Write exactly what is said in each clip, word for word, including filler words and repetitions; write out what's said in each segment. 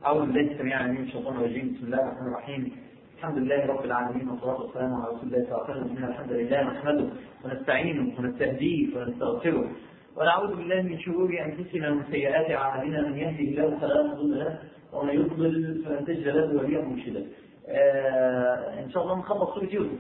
أعوذ بالله السميع العليم من الشيطان الرجيم. بسم الله الرحمن الرحيم. الحمد لله رب العالمين والصلاة والسلام على رسول الله صلى الله عليه وسلم. الحمد لله نحمده ونستعينه ونستهديه ونستغفره ونعوذ بالله من شرور أنفسنا ومن سيئات أعمالنا. من يهده الله فلا مضل له ومن يضلل فلن تجد له وليا مرشدا. آه إن شاء الله نخلص سورة يوسف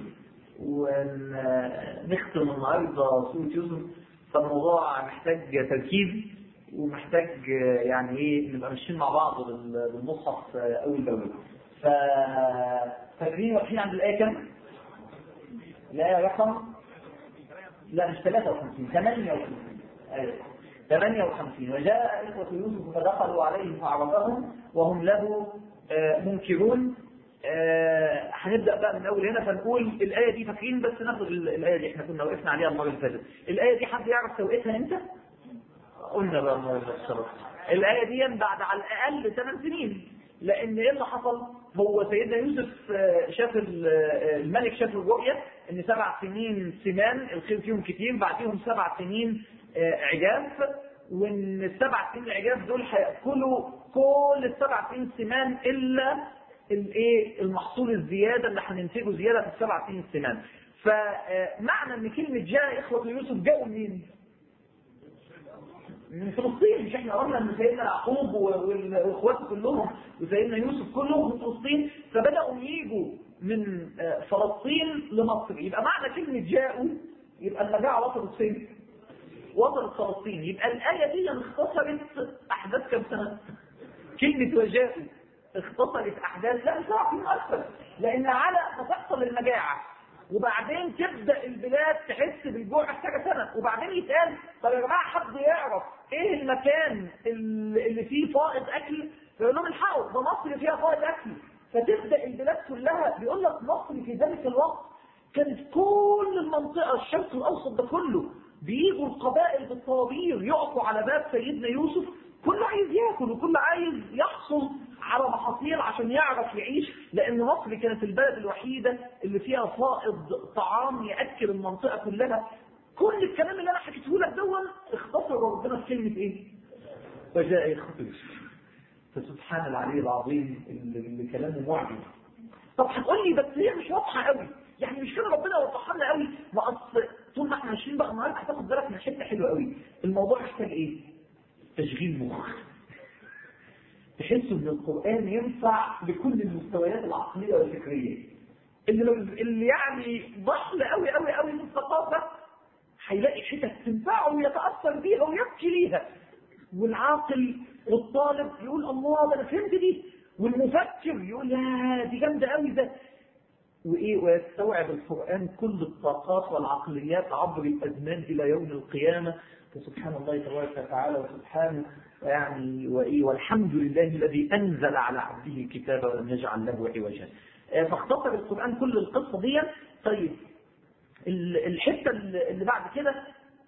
ونختم النهارده سورة يوسف. فالموضوع محتاج تركيز ومحتاج يعني ايه نبقى ماشيين مع بعض بالمصحف اول باول. ف فاكرين واقفين عند الايه كام؟ الايه رقم لا مش ثلاثة وخمسين، ثمانية وخمسين. ايوه ثمانية وخمسين. وجاء اخوة يوسف فدخلوا عليه فعرفهم وهم له منكرون. هنبدا بقى من اول هنا فنقول الايه دي. فاكرين بس ناخد الايه دي احنا كنا وقفنا عليها المره اللي فاتت. الايه دي حد يعرف توقيتها امتى؟ قلنا بقى المره اللي فاتت الايه دي بعد على الاقل ثمان سنين. لان ايه اللي حصل؟ هو سيدنا يوسف شاف الملك شاف الرؤيه ان سبع سنين سمان الخير فيهم كتير، بعديهم سبع سنين عجاف، وان السبع سنين العجاف دول هياكلوا كل السبع سنين سمان الا الايه المحصول الزياده اللي هننتجه زياده في السبع سنين السمان. فمعنى ان كلمه جاء اخوه يوسف جاءوا منين؟ من فلسطين. مش احنا قلنا ان سيدنا يعقوب واخواته كلهم وسيدنا يوسف كلهم من فلسطين، فبداوا ييجوا من فلسطين لمصر. يبقى معنى كلمه جاءوا يبقى المجاعه وصلت فين؟ وصلت فلسطين. يبقى الايه دي اختصرت احداث كم سنه؟ كلمه وجاءوا اختصرت احداث لا سبع سنين اكثر، لان على ما تحصل المجاعه وبعدين تبدا البلاد تحس بالجوع محتاجه سنه، وبعدين يتقال طب يا جماعه حد يعرف ايه المكان اللي فيه فائض اكل؟ فيقول لهم الحقوا ده مصر فيها فائض اكل. فتبدا البلاد كلها بيقول لك مصر في ذلك الوقت كانت كل المنطقه الشرق الاوسط ده كله بيجوا القبائل بالطوابير يقفوا على باب سيدنا يوسف، كله عايز ياكل وكله عايز يحصل على محاصيل عشان يعرف يعيش، لان مصر كانت البلد الوحيده اللي فيها فائض طعام ياكل المنطقه كلها. كل الكلام اللي انا حكيته لك دون اختصر ربنا في كلمه ايه؟ وجاء اخوه يوسف. فسبحان العلي العظيم اللي كلامه معجز. طب هتقول لي بس هي مش واضحه قوي، يعني مش كده ربنا وضحها لنا قوي؟ ما اصل طول ما احنا ماشيين بقى النهارده هتاخد بالك من حته حلوه قوي. الموضوع محتاج ايه؟ تشغيل مخ. تحسوا ان القرآن ينفع لكل المستويات العقلية والفكرية. اللي لو اللي يعني ضحل قوي قوي قوي في الثقافة هيلاقي حتت تنفعه ويتأثر بيها ويبكي ليها. والعاقل والطالب يقول الله ده انا فهمت دي، والمفكر يقول يا دي جامدة قوي ده. وايه ويستوعب القرآن كل الطاقات والعقليات عبر الازمان الى يوم القيامة. فسبحان الله تبارك وتعالى وسبحانه يعني وايه والحمد لله الذي انزل على عبده الكتاب ولم يجعل له عوجا. فاختصر القرآن كل القصة دي. طيب الحتة اللي بعد كده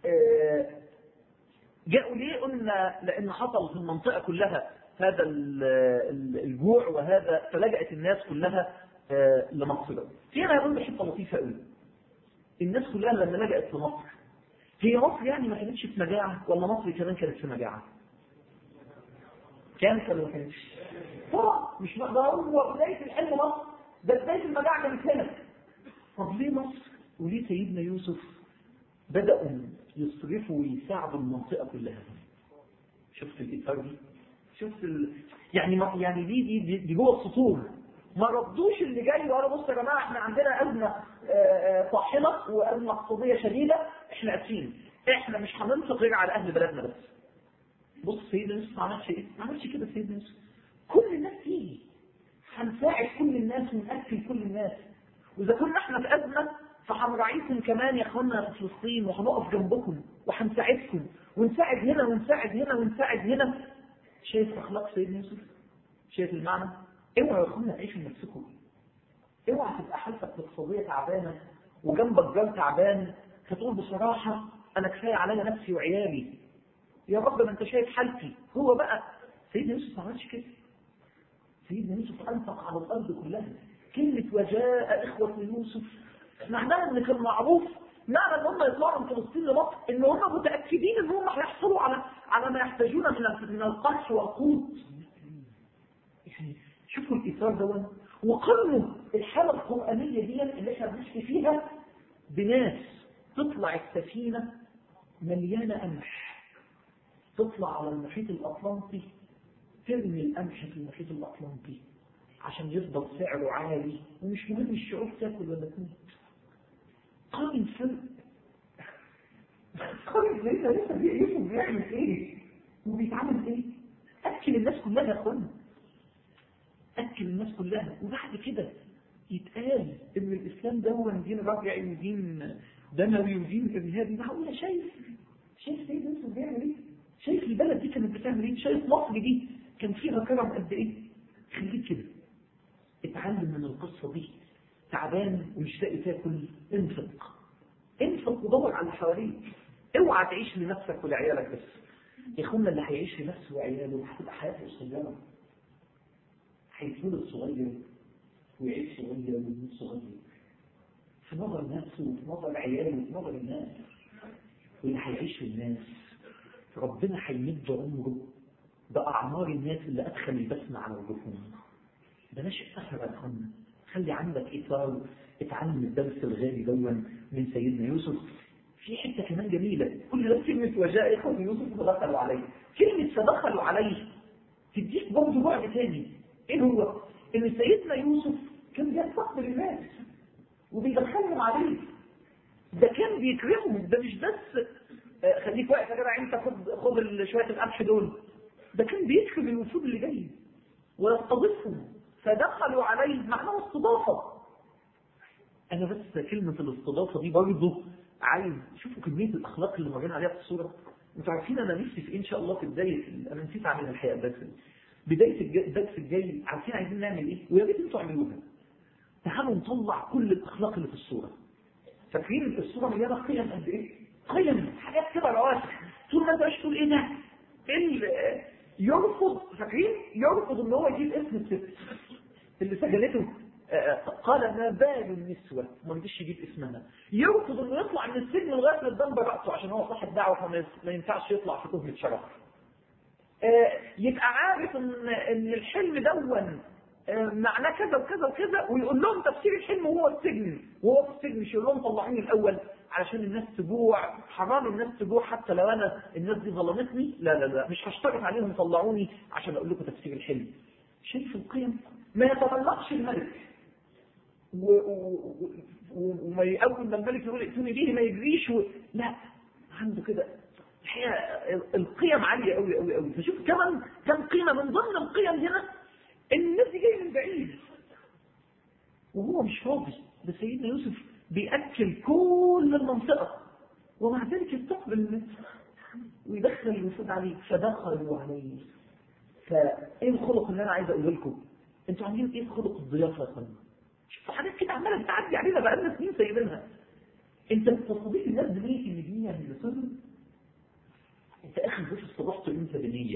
جاءوا ليه؟ قلنا لان حصل في المنطقة كلها هذا الجوع وهذا فلجأت الناس كلها لمصر. هنا يقول حتة لطيفة قوي. الناس كلها لما لجأت لمصر، هي مصر يعني ما كانتش في مجاعة ولا مصر كمان كانت في مجاعة؟ كانت ولا ما كانتش؟ طبعا مش ده هو بداية الحلم مصر، ده بداية المجاعة كانت هنا. طب ليه مصر وليه سيدنا يوسف بدأوا يصرفوا ويساعدوا المنطقة كلها؟ شفت الإثار دي؟ شفت ال... يعني ما... يعني دي دي دي, دي جوه السطور. ما ردوش اللي جاي وقالوا بصوا يا جماعه احنا عندنا ازمه طاحنه وازمه اقتصاديه شديده، احنا اسفين، احنا مش هننفق غير على اهل بلدنا بس. بص سيدنا يوسف ما عملش ايه؟ ما عملش كده سيدنا يوسف. كل الناس تيجي هنساعد كل الناس ونأكل كل الناس، واذا كنا احنا في ازمه فهنراعيكم كمان يا اخوانا في فلسطين وهنقف جنبكم وهنساعدكم ونساعد هنا ونساعد هنا ونساعد هنا. شايف اخلاق سيدنا يوسف؟ شايف المعنى؟ اوعوا يا اخوانا تعيشوا نفسكم. اوعى تبقى حالتك الاقتصاديه تعبانه وجنبك جار تعبان فتقول بصراحه انا كفايه عليا نفسي وعيالي. يا رب ما انت شايف حالتي. هو بقى سيدنا يوسف ما عملش كده. سيدنا يوسف انفق على الارض كلها. كلمه وجاء اخوه يوسف معناها ان كان معروف معنى ان هم يطلعوا من فلسطين لمصر ان هم متاكدين ان هم هيحصلوا على على ما يحتاجون من من القمح والقوت. شوفوا الإثار دون، وقارنوا الحالة القرآنية دي اللي احنا بنحكي فيها بناس تطلع السفينة مليانة قمح، تطلع على المحيط الأطلنطي ترمي القمح في المحيط الأطلنطي عشان يفضل سعره عالي، ومش مهم الشعوب تاكل ولا تموت. قارن فرق، قارن لسه لسه يوسف بيعمل ايه وبيتعمل ايه؟ أكل الناس كلها يا اخوانا، أكل الناس كلها. وبعد كده يتقال إن الإسلام ده دين رجعي ودين دموي ودين إرهابي. معقولة؟ شايف شايف سيد يوسف بيعمل إيه؟ شايف البلد دي كانت بتعمل إيه؟ شايف مصر دي كان فيها كرم قد إيه؟ خليك كده اتعلم من القصة دي. تعبان ومش لاقي تاكل، انفق انفق ودور على حواليك. اوعى تعيش لنفسك ولعيالك بس. يا اخوانا اللي هيعيش لنفسه وعياله هتبقى حياته قصيرة، هيتولد صغير ويعيش صغير ويموت صغير في نظر نفسه وفي نظر عياله وفي نظر الناس. واللي هيعيش الناس ربنا هيمد عمره بأعمار الناس اللي أدخل البسمة على وجوههم. ده نشأ أثر يا أخوانا. خلي عندك إثار، اتعلم الدرس الغالي دون من سيدنا يوسف. في حتة كمان جميلة، كل ده كلمة وجاء إخوة يوسف فدخلوا عليه. كلمة فدخلوا عليه تديك برضه بعد تاني. إيه هو؟ إن سيدنا يوسف كان بيستقبل الناس وبيدخلهم عليه. ده كان بيكرمهم. ده مش بس آه خليك واقف يا جدع انت خد خد شويه القمح دول. ده كان بيكرم الوفود اللي جاي ويستضيفهم. فدخلوا عليه معناه استضافه. انا بس كلمه الاستضافه دي برضه عايز شوفوا كميه الاخلاق اللي مرينا عليها في الصوره. انتوا عارفين انا نفسي في ان شاء الله في بدايه، انا نسيت اعمل الحقيقه بس بدايه الدرس الجاي عارفين عايزين نعمل ايه؟ ويا ريت انتوا اعملوها. تعالوا نطلع كل الاخلاق اللي في الصوره. فاكرين الصوره مليانه قيم قد ايه؟ قيم حاجات كده رواسخ. طول ما انت مش تقول ايه ده؟ ايه يرفض؟ فاكرين يرفض ان هو يجيب اسم الست اللي سجلته. قال ما بال النسوه، ما رضيش يجيب اسمها. يرفض انه يطلع من السجن لغايه ما الدم برأسه عشان هو صاحب دعوه فما ينفعش يطلع في تهمه شرف. يبقى عارف ان ان الحلم دون معناه كذا وكذا وكذا، ويقول لهم تفسير الحلم وهو السجن. وهو في السجن مش يقول لهم طلعوني الاول علشان الناس تجوع، حرام الناس تجوع حتى لو انا الناس دي ظلمتني. لا لا لا مش هشترط عليهم طلعوني عشان اقول لكم تفسير الحلم. شايف القيم؟ ما يتطلقش الملك وما اول ما الملك يقول ائتوني به ما يجريش و... لا عنده كده الحقيقه القيم عاليه قوي قوي قوي. فشوف كمان كم قيمه من ضمن القيم هنا ان الناس دي جايه من بعيد وهو مش فاضي. ده سيدنا يوسف بيأكل كل المنطقه ومع ذلك يستقبل الناس ويدخل الوفود عليه. فدخلوا عليه. فايه الخلق اللي انا عايز اقوله لكم؟ انتوا عاملين ايه خلق الضيافه يا اخوانا؟ شوفوا حاجات كده عماله بتعدي علينا بقالنا سنين سايبينها. انت بتستضيف الناس بنيه اللي بنيه اللي صدر. انت اخر ضيف استضفته انت بنيه،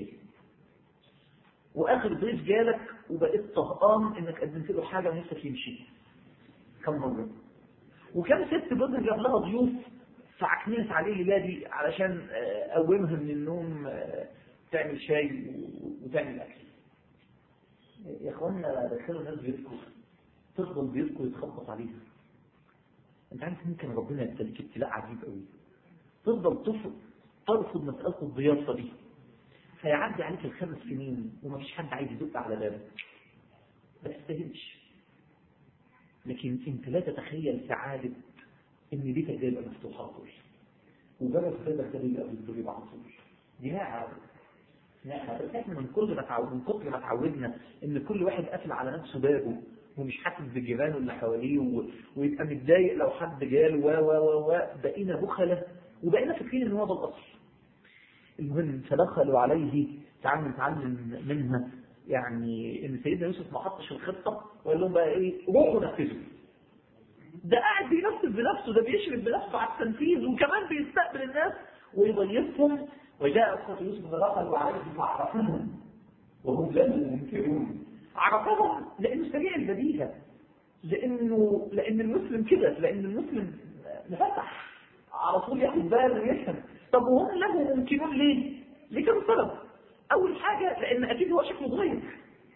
واخر ضيف جالك وبقيت طهقان انك قدمت له حاجه ونفسك يمشي. كم مره؟ وكم ست جوزها جاب لها ضيوف فعكننت عليه ليلادي علشان اقومها من النوم تعمل شاي وتعمل اكل. يا اخوانا دخلوا الناس بيتكم تفضل بيتكم يتخبط عليها. انت عارف ممكن ربنا يبتليك ابتلاء عجيب قوي. تفضل تفضل ترفض مساله الضيافه دي فيعدي عليك الخمس سنين ومفيش حد عايز يدق على بابك. ما تستاهلش. لكن انت لا تتخيل سعاده ان بيتك ده يبقى مفتوح على طول وجرس بابك ده يبقى بالضريب على طول. دي نعمه. نعمه. بس احنا من كل ما تعود من كتر ما تعودنا ان كل واحد قافل على نفسه بابه ومش حاسس بجيرانه اللي حواليه و... ويبقى متضايق لو حد جاله و و و و بقينا بخله وبقينا فاكرين ان هو ده الاصل. المهم فدخلوا عليه. تعالوا نتعلم منها يعني ان سيدنا يوسف ما حطش الخطه وقال لهم بقى ايه روحوا نفذوا. ده قاعد بينفذ بنفسه، ده بيشرف بنفسه على التنفيذ وكمان بيستقبل الناس ويضيفهم. وجاء اخوه يوسف فدخلوا عليه فعرفهم وهم له منكرون. عرفهم لانه سريع البديهه، لانه لان المسلم كده، لان المسلم مفتح على طول ياخد باله ويفهم. طب وهم له ممكنون ليه؟ لكم سبب. اول حاجه لان اكيد هو شكله اتغير.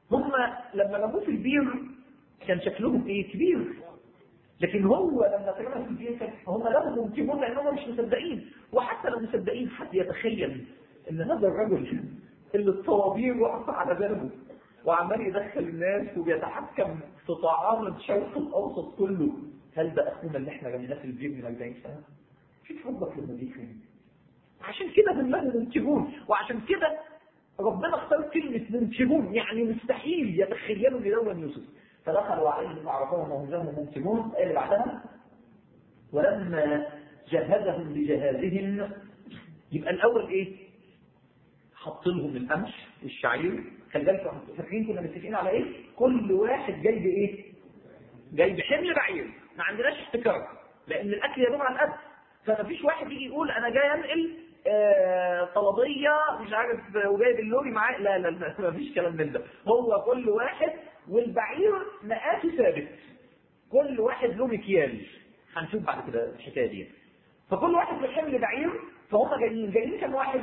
هم لما رموه في البير كان شكلهم ايه؟ كبير. لكن هو لما ترمى في البير هم لهم منتجون لانهم مش مصدقين. وحتى لو مصدقين حد يتخيل ان هذا الرجل اللي الطوابير واقفه على بابه وعمال يدخل الناس وبيتحكم في طعام الشرق الاوسط كله، هل ده اخونا اللي احنا رميناه في البير من أربعين سنه؟ شوف ربك لما بيكرم. عشان كده هم منتجون، وعشان كده ربنا اختار كلمه منتجون، يعني مستحيل يتخيلوا لون يوسف. فدخلوا عليه فعرفوهم وهم لهم منتجون. الايه اللي بعدها ولما جهزهم بجهازهم، يبقى الاول ايه؟ حط لهم القمح والشعير. خلي بالكم فاكرين كنا متفقين على ايه؟ كل واحد جايب ايه؟ جايب حمل بعير. ما عندناش احتكار لان الاكل يدور على القد، فما فيش واحد يجي يقول انا جاي انقل آه طلبيه مش عارف وجايب اللوري معاه. لا لا لا ما فيش كلام من ده. هو كل واحد، والبعير مقاسه ثابت، كل واحد له مكيال. هنشوف بعد كده الحكايه دي. فكل واحد بحمل بعير، فهم جايين جايين كم واحد؟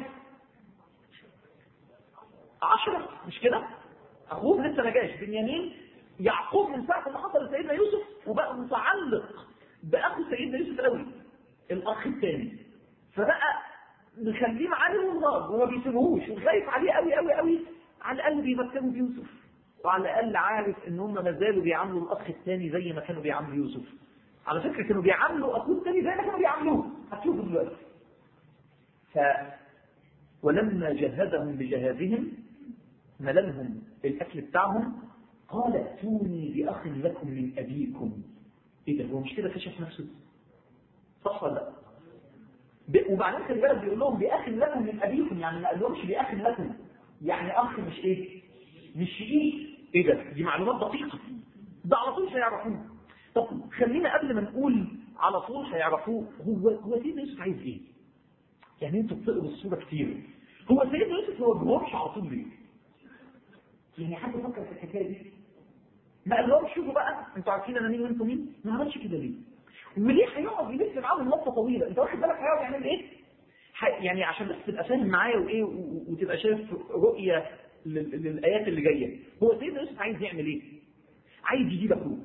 عشرة مش كده؟ اخوه لسه ما جاش بنيامين. يعقوب من ساعه ما حصل لسيدنا يوسف وبقى متعلق باخو سيدنا يوسف قوي، الاخ الثاني، فبقى مخليه معاه النهار وما بيسيبوهوش وخايف عليه قوي قوي قوي. على الاقل بيمثلوا بيوسف، وعلى الاقل عارف ان هم ما زالوا بيعاملوا الاخ الثاني زي ما كانوا بيعاملوا يوسف. على فكره كانوا بيعاملوا اخوه الثاني زي ما كانوا بيعاملوه، هتشوفوا دلوقتي. ف ولما جهزهم بجهازهم، مللهم الاكل بتاعهم، قال ائتوني باخ لكم من ابيكم. ايه ده؟ هو مش كده كشف نفسه؟ صح ولا لا؟ وبعدين خلي بالك بيقول لهم باخ لكم من ابيكم، يعني ما قالهمش باخ لكم يعني اخ مش ايه؟ مش شقيق. ايه ده؟ دي معلومات دقيقه، ده على طول هيعرفوه. طب خلينا قبل ما نقول على طول هيعرفوه، هو هو سيدنا يوسف عايز ايه؟ يعني انتوا بتقروا الصوره كتير، هو سيدنا يوسف ما وجههمش على طول ليه؟ يعني حد فكر في الحكايه دي؟ ما قالهمش شوفوا بقى انتوا عارفين انا مين وانتوا مين؟ ما عملش كده ليه؟ وليه هيقعد يلف معاهم لفه طويله؟ انت واخد بالك هيقعد يعمل ايه؟ يعني عشان بس تبقى فاهم معايا وايه وتبقى شايف رؤيه للايات اللي جايه. هو سيدنا يوسف عايز يعمل ايه؟ عايز يجيب اخوه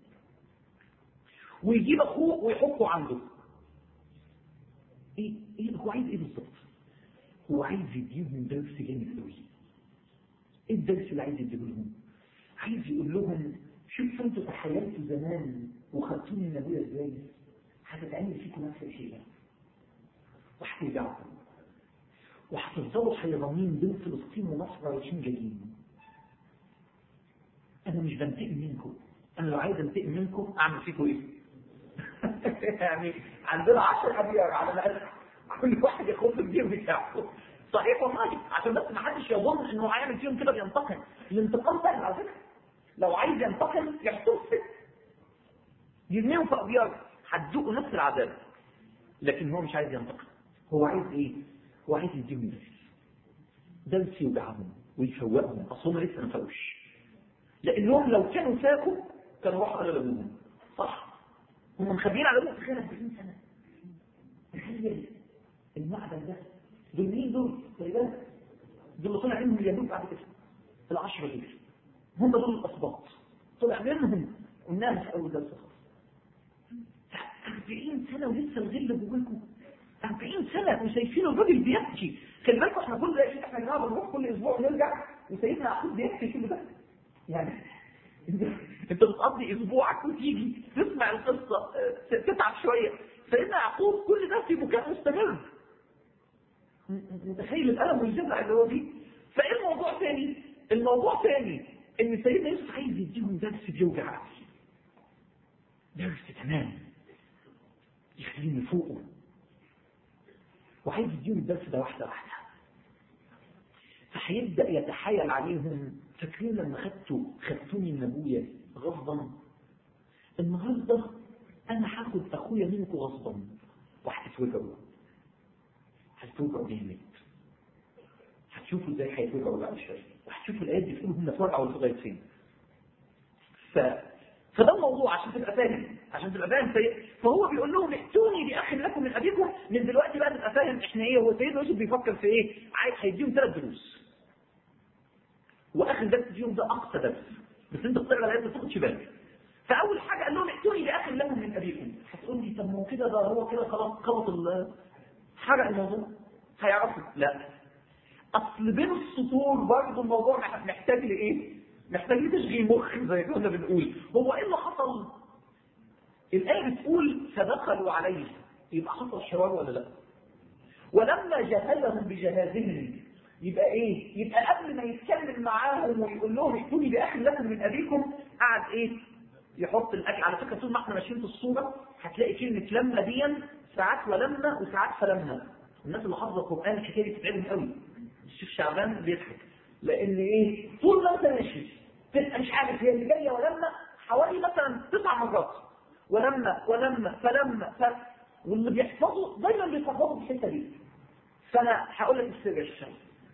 ويجيب اخوه ويحطه عنده. ايه ايه هو عايز ايه بالظبط؟ هو عايز يديهم درس جامد قوي. ايه الدرس اللي عايز يديه لهم؟ عايز يقول لهم شوفوا انتوا تحيلتوا زمان وخدتوني من ابويا ازاي، هتتعمل فيكم نفس الشيء، وهترجعوا وهتفضلوا حيرانين بين فلسطين ومصر رايحين جايين. انا مش بنتقم منكم، انا لو عايز انتقم منكم اعمل فيكم ايه؟ يعني عندنا عشر ابيار على الاقل، كل واحد ياخد البير بتاعه. صحيح والله، عشان بس ما حدش يظن انه هيعمل فيهم كده بينتقم. الانتقام سهل على فكره، لو عايز ينتقم يحطوه في يرميهم في ابيار هتذوقوا نفس العذاب. لكن هو مش عايز ينتقم، هو عايز ايه؟ هو عايز يديهم درس، درس يوجعهم ويفوقهم. اصل هم لسه ما فاقوش، لانهم لو كانوا فاقوا كانوا راحوا على ابوهم. صح؟ هم مخبيين على ابوهم في أربعين سنه. تخيل المعدن ده، دول مين دول؟ خلي بالك دول اللي طلع منهم اليهود بعد كده، العشرة دول هم دول الاسباط، طلع منهم قلناها في اول درس. أربعين سنه ولسه الغل جواكم. أربعين سنه وشايفين الراجل بيبكي. خلي بالكم احنا كل احنا جماعه بنروح كل اسبوع ونرجع وسيدنا يعقوب بيبكي كل ده. يعني انت بتقضي اسبوعك وتيجي تسمع القصه تتعب شويه. سيدنا يعقوب كل ده في بكاء مستمر، متخيل الالم والجزع اللي هو فيه. فايه الموضوع ثاني؟ الموضوع ثاني ان سيدنا يوسف عايز يديهم درس بيوجع عقلي، درس تمام يخليهم يفوقوا، وعايز يديهم الدرس ده واحده واحده. فهيبدا يتحايل عليهم. فاكرين لما خدتوا خدتوني من ابويا غصبا؟ النهارده انا هاخد اخويا منكم غصبا وهتتوجعوا، هتتوجعوا جامد. هتشوفوا ازاي هيتوجعوا بعد شويه، وهتشوفوا الايات دي بتقول هم اتوجعوا لغايه فين. ف فده الموضوع عشان تبقى فاهم، عشان تبقى فاهم سيد. فهو بيقول لهم ائتوني باخ لكم من ابيكم. من دلوقتي بقى تبقى فاهم احنا ايه. هو سيدنا يوسف بيفكر في ايه؟ عايز هيديهم ثلاث دروس. واخر درس فيهم ده اقصى درس، بس انت بتقرا الايات ما تاخدش بالك. فاول حاجه قال لهم ائتوني باخر لكم من ابيكم. هتقول لي طب ما هو كده ده هو كده خلاص خلص حرق الموضوع، هيعرفوا؟ لا، اصل بين السطور برضه الموضوع محتاج لايه؟ محتاج لتشغيل مخ زي ما كنا بنقول. هو ايه اللي حصل؟ الايه بتقول فدخلوا عليه، يبقى حصل حوار ولا لا؟ ولما جهزهم بجهازهم، يبقى ايه؟ يبقى قبل ما يتكلم معاهم ويقول لهم ائتوني باخر لكم من ابيكم، قعد ايه؟ يحط الاكل. على فكره طول ما احنا ماشيين في الصوره هتلاقي كلمه لما دي ساعات ولما وساعات فلما. الناس اللي حافظه القران الحكايه دي بتتعلم قوي. الشيخ شعبان بيضحك لان ايه؟ طول ما انت ماشي تبقى مش عارف هي اللي جايه ولما حوالي مثلا تسع مرات، ولما ولما فلما ف... واللي بيحفظوا دايما بيحفظوا في الحته دي. فانا هقول لك السر الشام.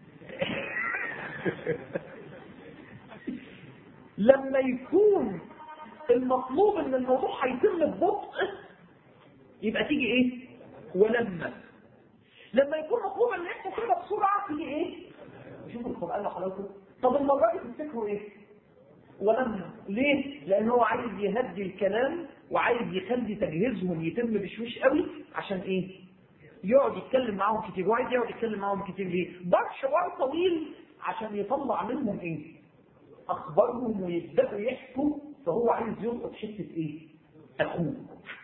لما يكون المطلوب ان الموضوع هيتم ببطء يبقى تيجي ايه؟ ولما. لما يكون مطلوب ان احنا كده بسرعه تيجي ايه؟ شوفوا القران وحلاوته. طب المره دي تفتكروا ايه؟ ولما. ليه؟ لان هو عايز يهدي الكلام وعايز يخلي تجهيزهم يتم بشويش قوي. عشان ايه؟ يقعد يتكلم معاهم كتير. وعايز يقعد يتكلم معاهم كتير ليه؟ ضرب حوار طويل عشان يطلع منهم ايه؟ اخبارهم ويبداوا يحكوا. فهو عايز يلقط حته ايه؟ اخوه.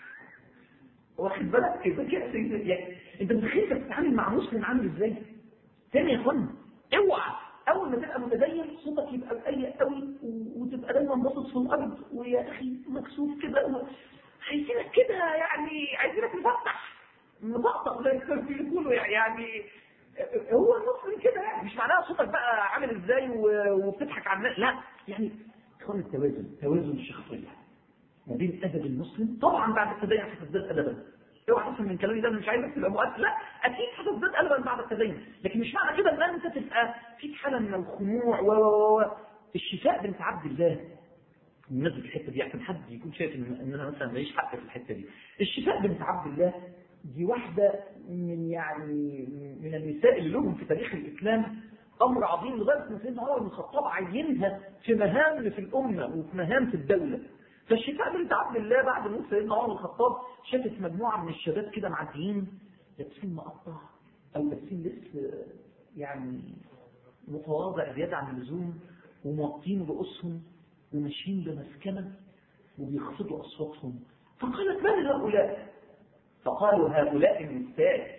واخد بالك كده كده يعني انت متخيل تتعامل مع مسلم عامل ازاي؟ تاني يا اخوانا اوعى اول ما تبقى متدين صوتك يبقى رقيق قوي وتبقى دايما باصص في الارض ويا اخي مكسوف كده. عايزينك كده يعني عايزينك مفتح مطقطق زي ما بيقولوا يعني. هو المسلم كده يعني مش معناها صوتك بقى عامل ازاي وبتضحك على الناس، لا يعني اخوان التوازن توازن الشخصيه ما بين ادب المسلم. طبعا بعد التدين هتزداد ادبا. اوعى تفهم من كلامي ده مش عايزك تبقى مؤثر، لا اكيد هتزداد ادبا بعد التدين، لكن مش معنى كده ان انت تبقى فيك حاله من الخنوع و الشفاء بنت عبد الله. الناس في الحته دي عشان حد يكون شايف ان ان انا مثلا ماليش حق في الحته دي. الشفاء بنت عبد الله دي واحده من يعني من النساء اللي لهم في تاريخ الاسلام امر عظيم، لدرجه ان سيدنا عمر بن الخطاب عينها في مهام في الامه وفي مهام في الدوله. فالشفاء بنت عبد الله بعد موت سيدنا عمر بن الخطاب شافت مجموعه من الشباب كده معديين لابسين مقطع او لابسين لبس يعني متواضع زياده عن اللزوم وموطين رؤوسهم وماشيين بمسكنه وبيخفضوا اصواتهم. فقالت من هؤلاء؟ فقالوا هؤلاء النساء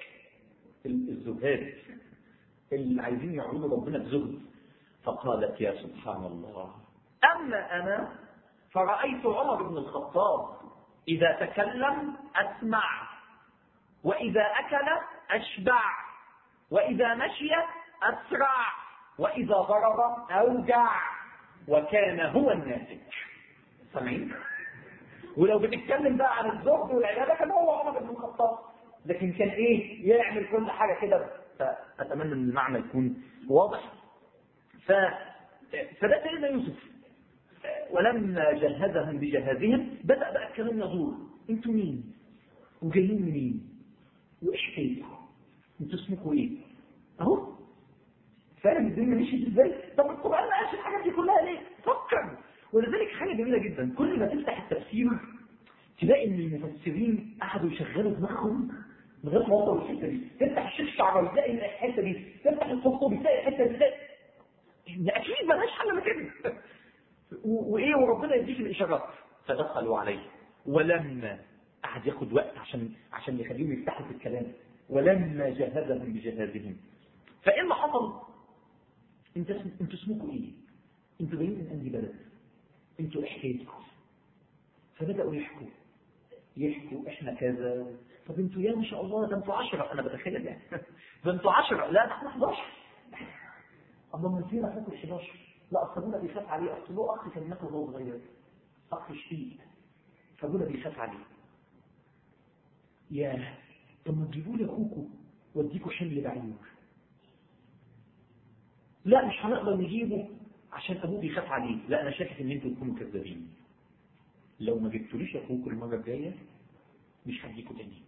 الزهاد اللي عايزين يعبدوا ربنا بزهد. فقالت يا سبحان الله اما انا فرأيت عمر بن الخطاب إذا تكلم أسمع، وإذا أكل أشبع، وإذا مشي أسرع، وإذا ضرب أوجع، وكان هو الناسك. سامعين؟ ولو بنتكلم بقى عن الزهد والعبادة كان هو عمر بن الخطاب، لكن كان إيه؟ يعمل كل حاجة كده. فأتمنى أن المعنى يكون واضح. ف... فده سيدنا يوسف. ولما جهزهم بجهازهم بدأ بقى الكلام يدور. انتوا مين؟ وجايين منين؟ وايش حكايتكم؟ انتوا اسمكم ايه؟ اهو فاهم الدنيا مشيت ازاي؟ طب القرآن ما قالش الحاجات دي كلها ليه؟ فكر. ولذلك حاجة جميلة جدا، كل ما تفتح التفسير تلاقي ان المفسرين قعدوا يشغلوا دماغهم لغايه ما وصلوا الحته دي. تفتح الشيخ شعراوي تلاقي الحته دي، تفتح القرطبي تلاقي الحته دي، تلاقي اكيد مالهاش حل من كده. وايه وربنا يديك الاشارات. فدخلوا عليه ولما قعد ياخد وقت عشان عشان يخليهم يفتحوا في الكلام. ولما جهزهم بجهازهم. فايه اللي حصل؟ انت انتوا اسمكم ايه؟ انتوا جايين من انهي بلد؟ انتوا ايه حكايتكم؟ فبداوا يحكوا يحكوا احنا كذا. طب انتوا يا ما شاء الله ده انتوا عشرة. انا بتخيل يعني ده انتوا عشرة. لا ده احنا احداشر. الله من فينا احنا احداشر. لا اصل ابونا بيخاف عليه. اصل له اخ كان مات وهو صغير، اخ شقيق، فابونا بيخاف عليه. يا طب ما تجيبوا لي اخوكم واديكوا حمل بعير. لا مش هنقدر نجيبه عشان ابوه بيخاف عليه. لا انا شاكك ان انتوا تكونوا كذابين. لو ما جبتوليش اخوكم المره الجايه مش هديكوا تاني.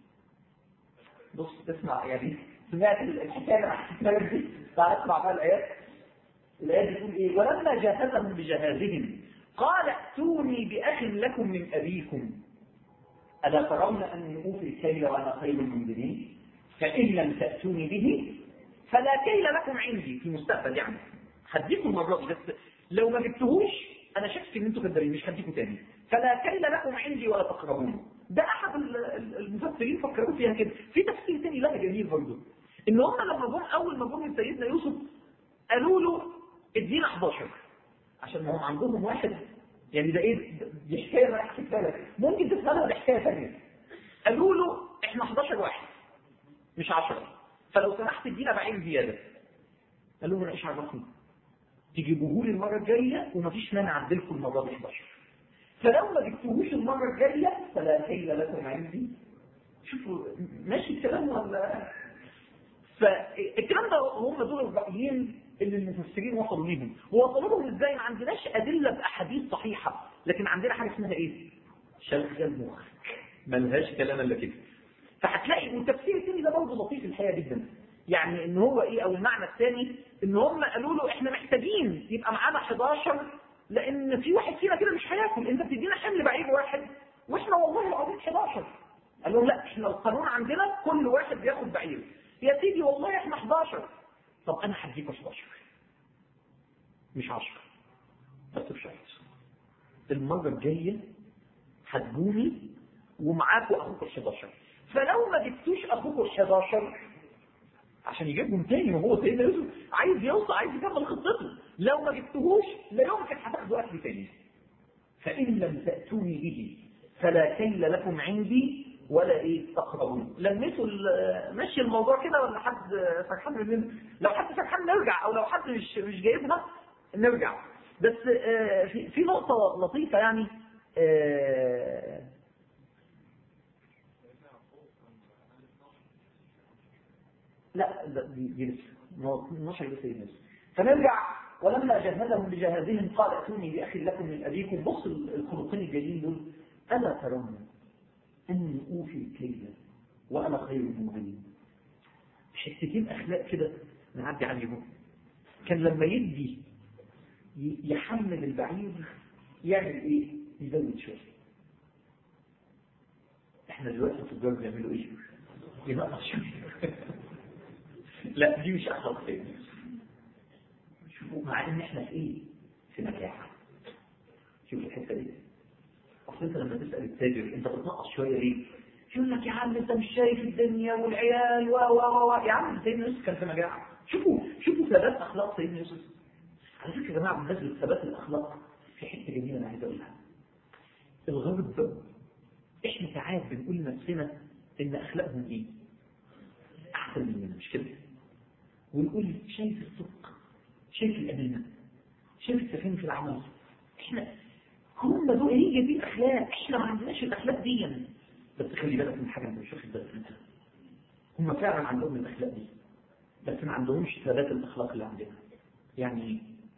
بص اسمع يعني سمعت الحكايه اللي حكيتها دي، تعال اسمع بقى الايات. الآية بتقول إيه؟ ولما جهزهم بجهازهم قال ائتوني بأخ لكم من أبيكم ألا ترون أني أوفي الكيل وأنا خير المنزلين فإن لم تأتوني به فلا كيل لكم عندي. في المستقبل يعني هديكم المرة دي، بس لو ما جبتهوش أنا شك إن أنتوا كدابين مش هديكم تاني. فلا كيل لكم عندي ولا تقربون. ده أحد المفسرين فكروا فيها كده. في تفسير تاني لها جميل برضه، إن هم لما جم أول ما جم سيدنا يوسف قالوا له ادينا احداشر، عشان هم عندهم واحد يعني ده ايه دي حكايه انا احكيها لك ممكن تفهمها بحكايه ثانيه. قالوا له احنا احداشر واحد مش عشرة، فلو سمحت ادينا بعين زياده. قال لهم انا ايش عرفني؟ تجيبوه لي المره الجايه ومفيش مانع اعدلكم المره دي احداشر. فلو ما جبتوهوش المره الجايه فلا كيل لكم عندي. شوفوا ماشي الكلام ولا؟ فالكلام ده هم دول الرأيين اللي المفسرين وصلوا ليهم. ووصلوا لهم ازاي؟ ما عندناش ادله باحاديث صحيحه، لكن عندنا حاجه اسمها ايه؟ شغل المخ، ملهاش كلام الا كده. فهتلاقي والتفسير الثاني ده برضه لطيف الحقيقه جدا، يعني ان هو ايه، او المعنى الثاني ان هم قالوا له احنا محتاجين يبقى معانا احداشر لان في واحد فينا كده مش هياكل، انت بتدينا حمل بعير واحد واحنا والله العظيم احداشر. قال لهم لا احنا القانون عندنا كل واحد بياخد بعير. يا سيدي والله احنا احداشر. طب انا هديك احداشر مش عشرة، بس بشرط المره الجايه هتجوني ومعاكوا اخوكوا احداشر. فلو ما جبتوش اخوكوا احداشر عشان يجيبهم تاني، وهو سيدنا يوسف عايز يوصل عايز يكمل خطته، لو ما جبتوهوش لا يمكن هتاخدوا اكل تاني. فان لم تاتوني به فلا كيل لكم عندي ولا ايه تقربون. لمسوا ماشي الموضوع كده ولا حد فرحان مننا؟ لو حد فرحان نرجع، او لو حد مش مش جايبنا نرجع. بس في في نقطه لطيفه يعني لا دي دي لسه اتناشر لسه لسه. فنرجع ولما جهزهم بجهازهم قال ائتوني باخ لكم من ابيكم. بص الخلقين الجليل دول، الا ترون اني اوفي الكيل وانا خير المنزلين. حتتين اخلاق كده نعدي عليهم. كان لما يدي يحمل البعير يعمل ايه؟ يزود شويه. احنا دلوقتي التجار بيعملوا ايه؟ ينقص شويه. لا دي مش اخلاق خير. شوفوا مع ان احنا في ايه؟ في نجاح. شوف الحته دي. اصل انت لما تسال التاجر انت بتنقص شويه ليه؟ يقول لك يا عم انت مش شايف الدنيا والعيال و و و يا عم سيدنا يوسف كان في مجاعه. شوفوا شوفوا ثبات اخلاق سيدنا يوسف. على فكره يا جماعه بالنسبه لثبات الاخلاق في حته جميله انا عايز اقولها. الغرب احنا ساعات بنقول لنفسنا ان اخلاقهم ايه؟ احسن مننا مش كده؟ ونقول شايف الصدق، شايف الامانه، شايف التفاهم في العمل. احنا هم دول هي دي الاخلاق، احنا ما عندناش الاخلاق دي يعني. بس خلي بالك من حاجه انت مش واخد بالك منها. هم فعلا عندهم الاخلاق دي بس ما عندهمش ثبات الاخلاق اللي عندنا. يعني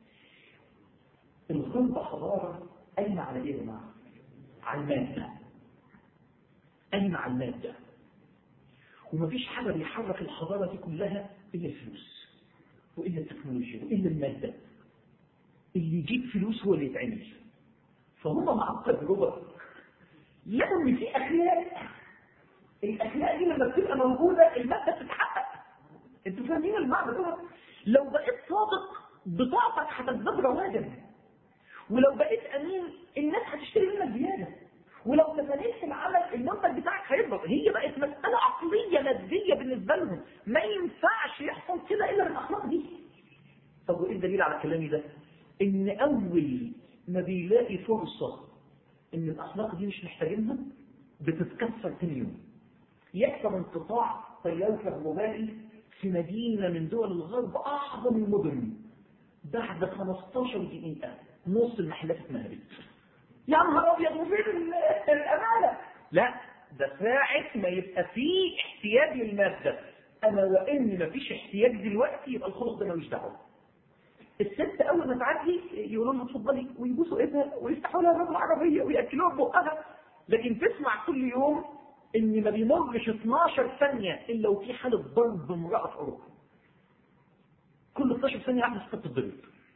الغرب حضاره قايمه على ايه يا جماعه؟ على الماده. قايمه على الماده. ومفيش حاجه بيحرك الحضاره دي كلها الا الفلوس والا التكنولوجيا والا الماده. اللي يجيب فلوس هو اللي يتعمل. فهم مع التجربه لقوا ان في اخلاق. الاخلاق دي لما بتبقى موجوده الماده بتتحقق. انتوا فاهمين المعنى ده؟ لو بقيت صادق بطاقتك هتزداد رواجا، ولو بقيت امين الناس هتشتري منك زياده، ولو تفانيت في العمل المنتج بتاعك هيكبر. هي بقت مساله عقليه ماديه بالنسبه لهم، ما ينفعش يحصل كده الا بالاخلاق دي. طب وايه الدليل على كلامي ده؟ ان اول ما بيلاقي فرصه ان الاخلاق دي مش محتاجينها بتتكسر ثاني يوم. يحصل انقطاع تيار كهربائي في مدينه من دول الغرب اعظم المدن، بعد خمستاشر دقيقه نص المحلات اتنهبت. يا نهار ابيض وفين الامانه؟ لا ده ساعه ما يبقى فيه احتياج للماده. انا وان ما فيش احتياج دلوقتي يبقى الخلق ده ملوش دعوه. الست اول ما تعدي يقولوا لها اتفضلي ويبوسوا ايدها ويفتحوا لها باب العربيه وياكلوها ببقها. لكن تسمع كل يوم ان ما بيمرش اتناشر ثانيه الا وفي حاله ضرب امراه في اوروبا. كل اتناشر ثانيه واحده ست بتتضرب.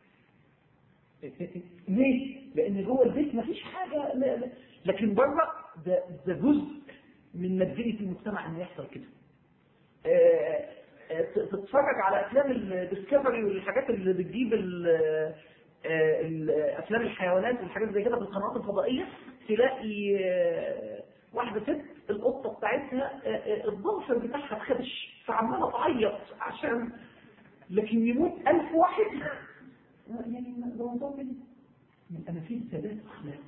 ليه؟ لان جوه البيت مفيش حاجه، لا لا. لكن بره ده ده جزء من ماديه المجتمع ان يحصل كده. تتفرج على افلام الديسكفري والحاجات اللي بتجيب افلام الحيوانات والحاجات زي كده في القنوات الفضائيه، تلاقي واحده ست القطه بتاعتها الضفر بتاعها اتخدش فعماله تعيط عشان، لكن يموت ألف واحد يعني ده موضوع كده. انا في ثبات اخلاقي،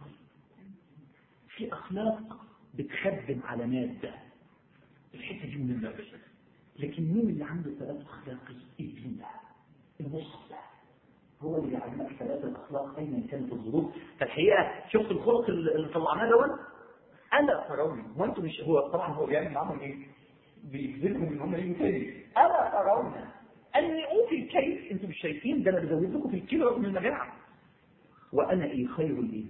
في اخلاق بتخدم على ماده، الحته دي مهمه جدا. لكن مين اللي عنده ثبات اخلاقي؟ الدين ده، النص ده هو اللي يعلمك ثبات الاخلاق ايا كانت الظروف. فالحقيقه شفت الخلق اللي طلعناه دون، الا ترون، هو انتم مش، هو طبعا هو بيعمل معاهم ايه؟ بيجذبهم ان هم يجوا تاني. الا ترون اني اوفي الكيل، انتم مش شايفين ده انا بزود لكم في الكيلو رغم المجاعه، وانا ايه خير الايه؟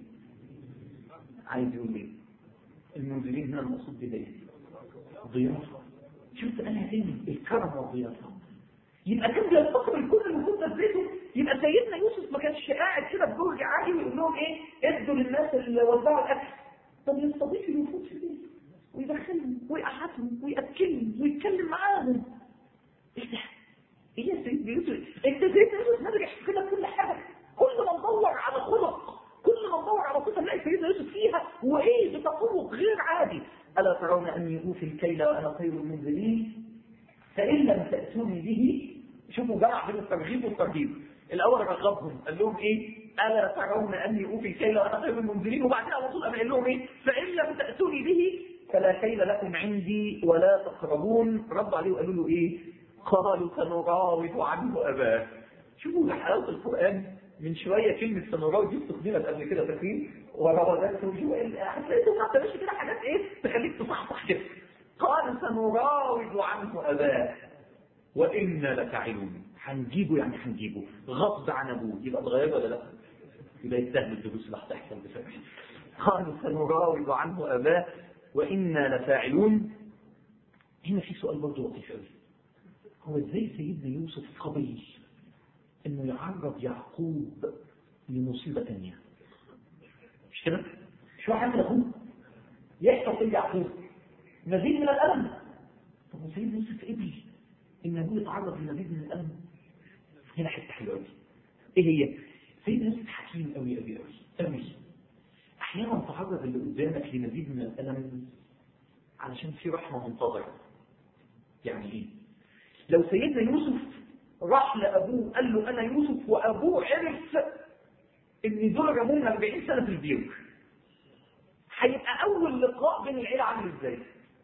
عايز يقول ايه؟ المنزلين هنا المقصود بايه؟ ضيافه. شفت انا فين الكرم والضيافه؟ يبقى كان بيلتقي الكل اللي موجود في بيته. يبقى سيدنا يوسف ما كانش قاعد كده بجرج عالي ويقول لهم ايه؟ ادوا للناس اللي وزعوا الاكل. طب يستضيف الوفود في البيت ويدخلهم ويقعدهم وياكلهم ويتكلم معاهم. ايه ده؟ ايه يا سيدنا يوسف؟ انت سيدنا يوسف نجح في كده كل حاجه. كل ما ندور على خلق، كل ما ندور على صفه نلاقي سيدنا يوسف فيها، وايه بتفوق غير عادي. الا ترون اني اوفي الكيل وانا خير المنزلين فان لم تاتوني به. شوفوا جمع بين الترغيب والترهيب. الاول رغبهم قال لهم ايه؟ الا ترون اني اوفي الكيل وانا خير المنزلين، وبعدين على طول قال لهم ايه؟ فان لم تاتوني به فلا كيل لكم عندي ولا تقربون. ردوا عليه وقالوا له ايه؟ قالوا سنراود عنه اباه. شوفوا حلاوه القران. من شويه كلمه سنراود دي استخدمت قبل كده فاكرين؟ وراودته هتلاقيتوا ما بتعملش كده حاجات ايه تخليك تصحصح كده. قال سنراود عنه اباه وإنا لفاعلون. هنجيبه يعني هنجيبه غصب عن ابوه. يبقى اتغير ولا لا؟ يبقى يستاهل الدروس اللي هتحصل بفكره. قالوا سنراود عنه اباه وإنا لفاعلون. هنا في سؤال برضه لطيف قوي. هو ازاي سيدنا يوسف قبل انه يعرض يعقوب لمصيبه ثانيه؟ مش كده؟ شو حصل لاخوه؟ يحصل في يعقوب مزيد من الالم. طب سيدنا يوسف قبل ان ابوه يتعرض لمزيد من الالم؟ هنا حته حلوه قوي. ايه هي؟ سيدنا يوسف حكيم قوي قوي قوي قوي. احيانا تعرض اللي قدامك لمزيد من الالم علشان في رحمه منتظره. يعني ايه؟ لو سيدنا يوسف راح لابوه قال له انا يوسف، وابوه عرف ان دول رموه من أربعين سنه في البير، هيبقى اول لقاء بين العيله عامل ازاي؟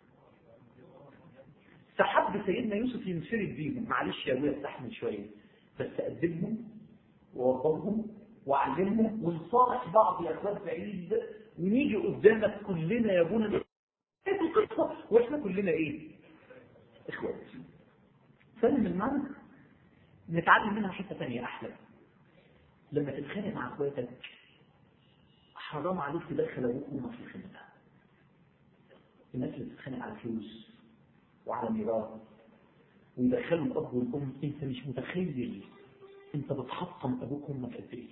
فحب سيدنا يوسف ينفرد بيهم. معلش يا ابويا استحمل شويه، بس ادبهم ووضبهم وعلمهم ونصالح بعض يا اخوات بعيد، ونيجي قدامك كلنا يا ابونا القصه واحنا كلنا ايه؟ اخوات. فاهم المعنى؟ نتعلم منها حته ثانيه احلى. لما تتخانق مع اخواتك حرام عليك تدخل ابوك وامك في الخناقه. الناس اللي بتتخانق على فلوس وعلى ميراث ويدخلوا الاب والام، انت مش متخيل انت بتحطم ابوك وامك قد ايه.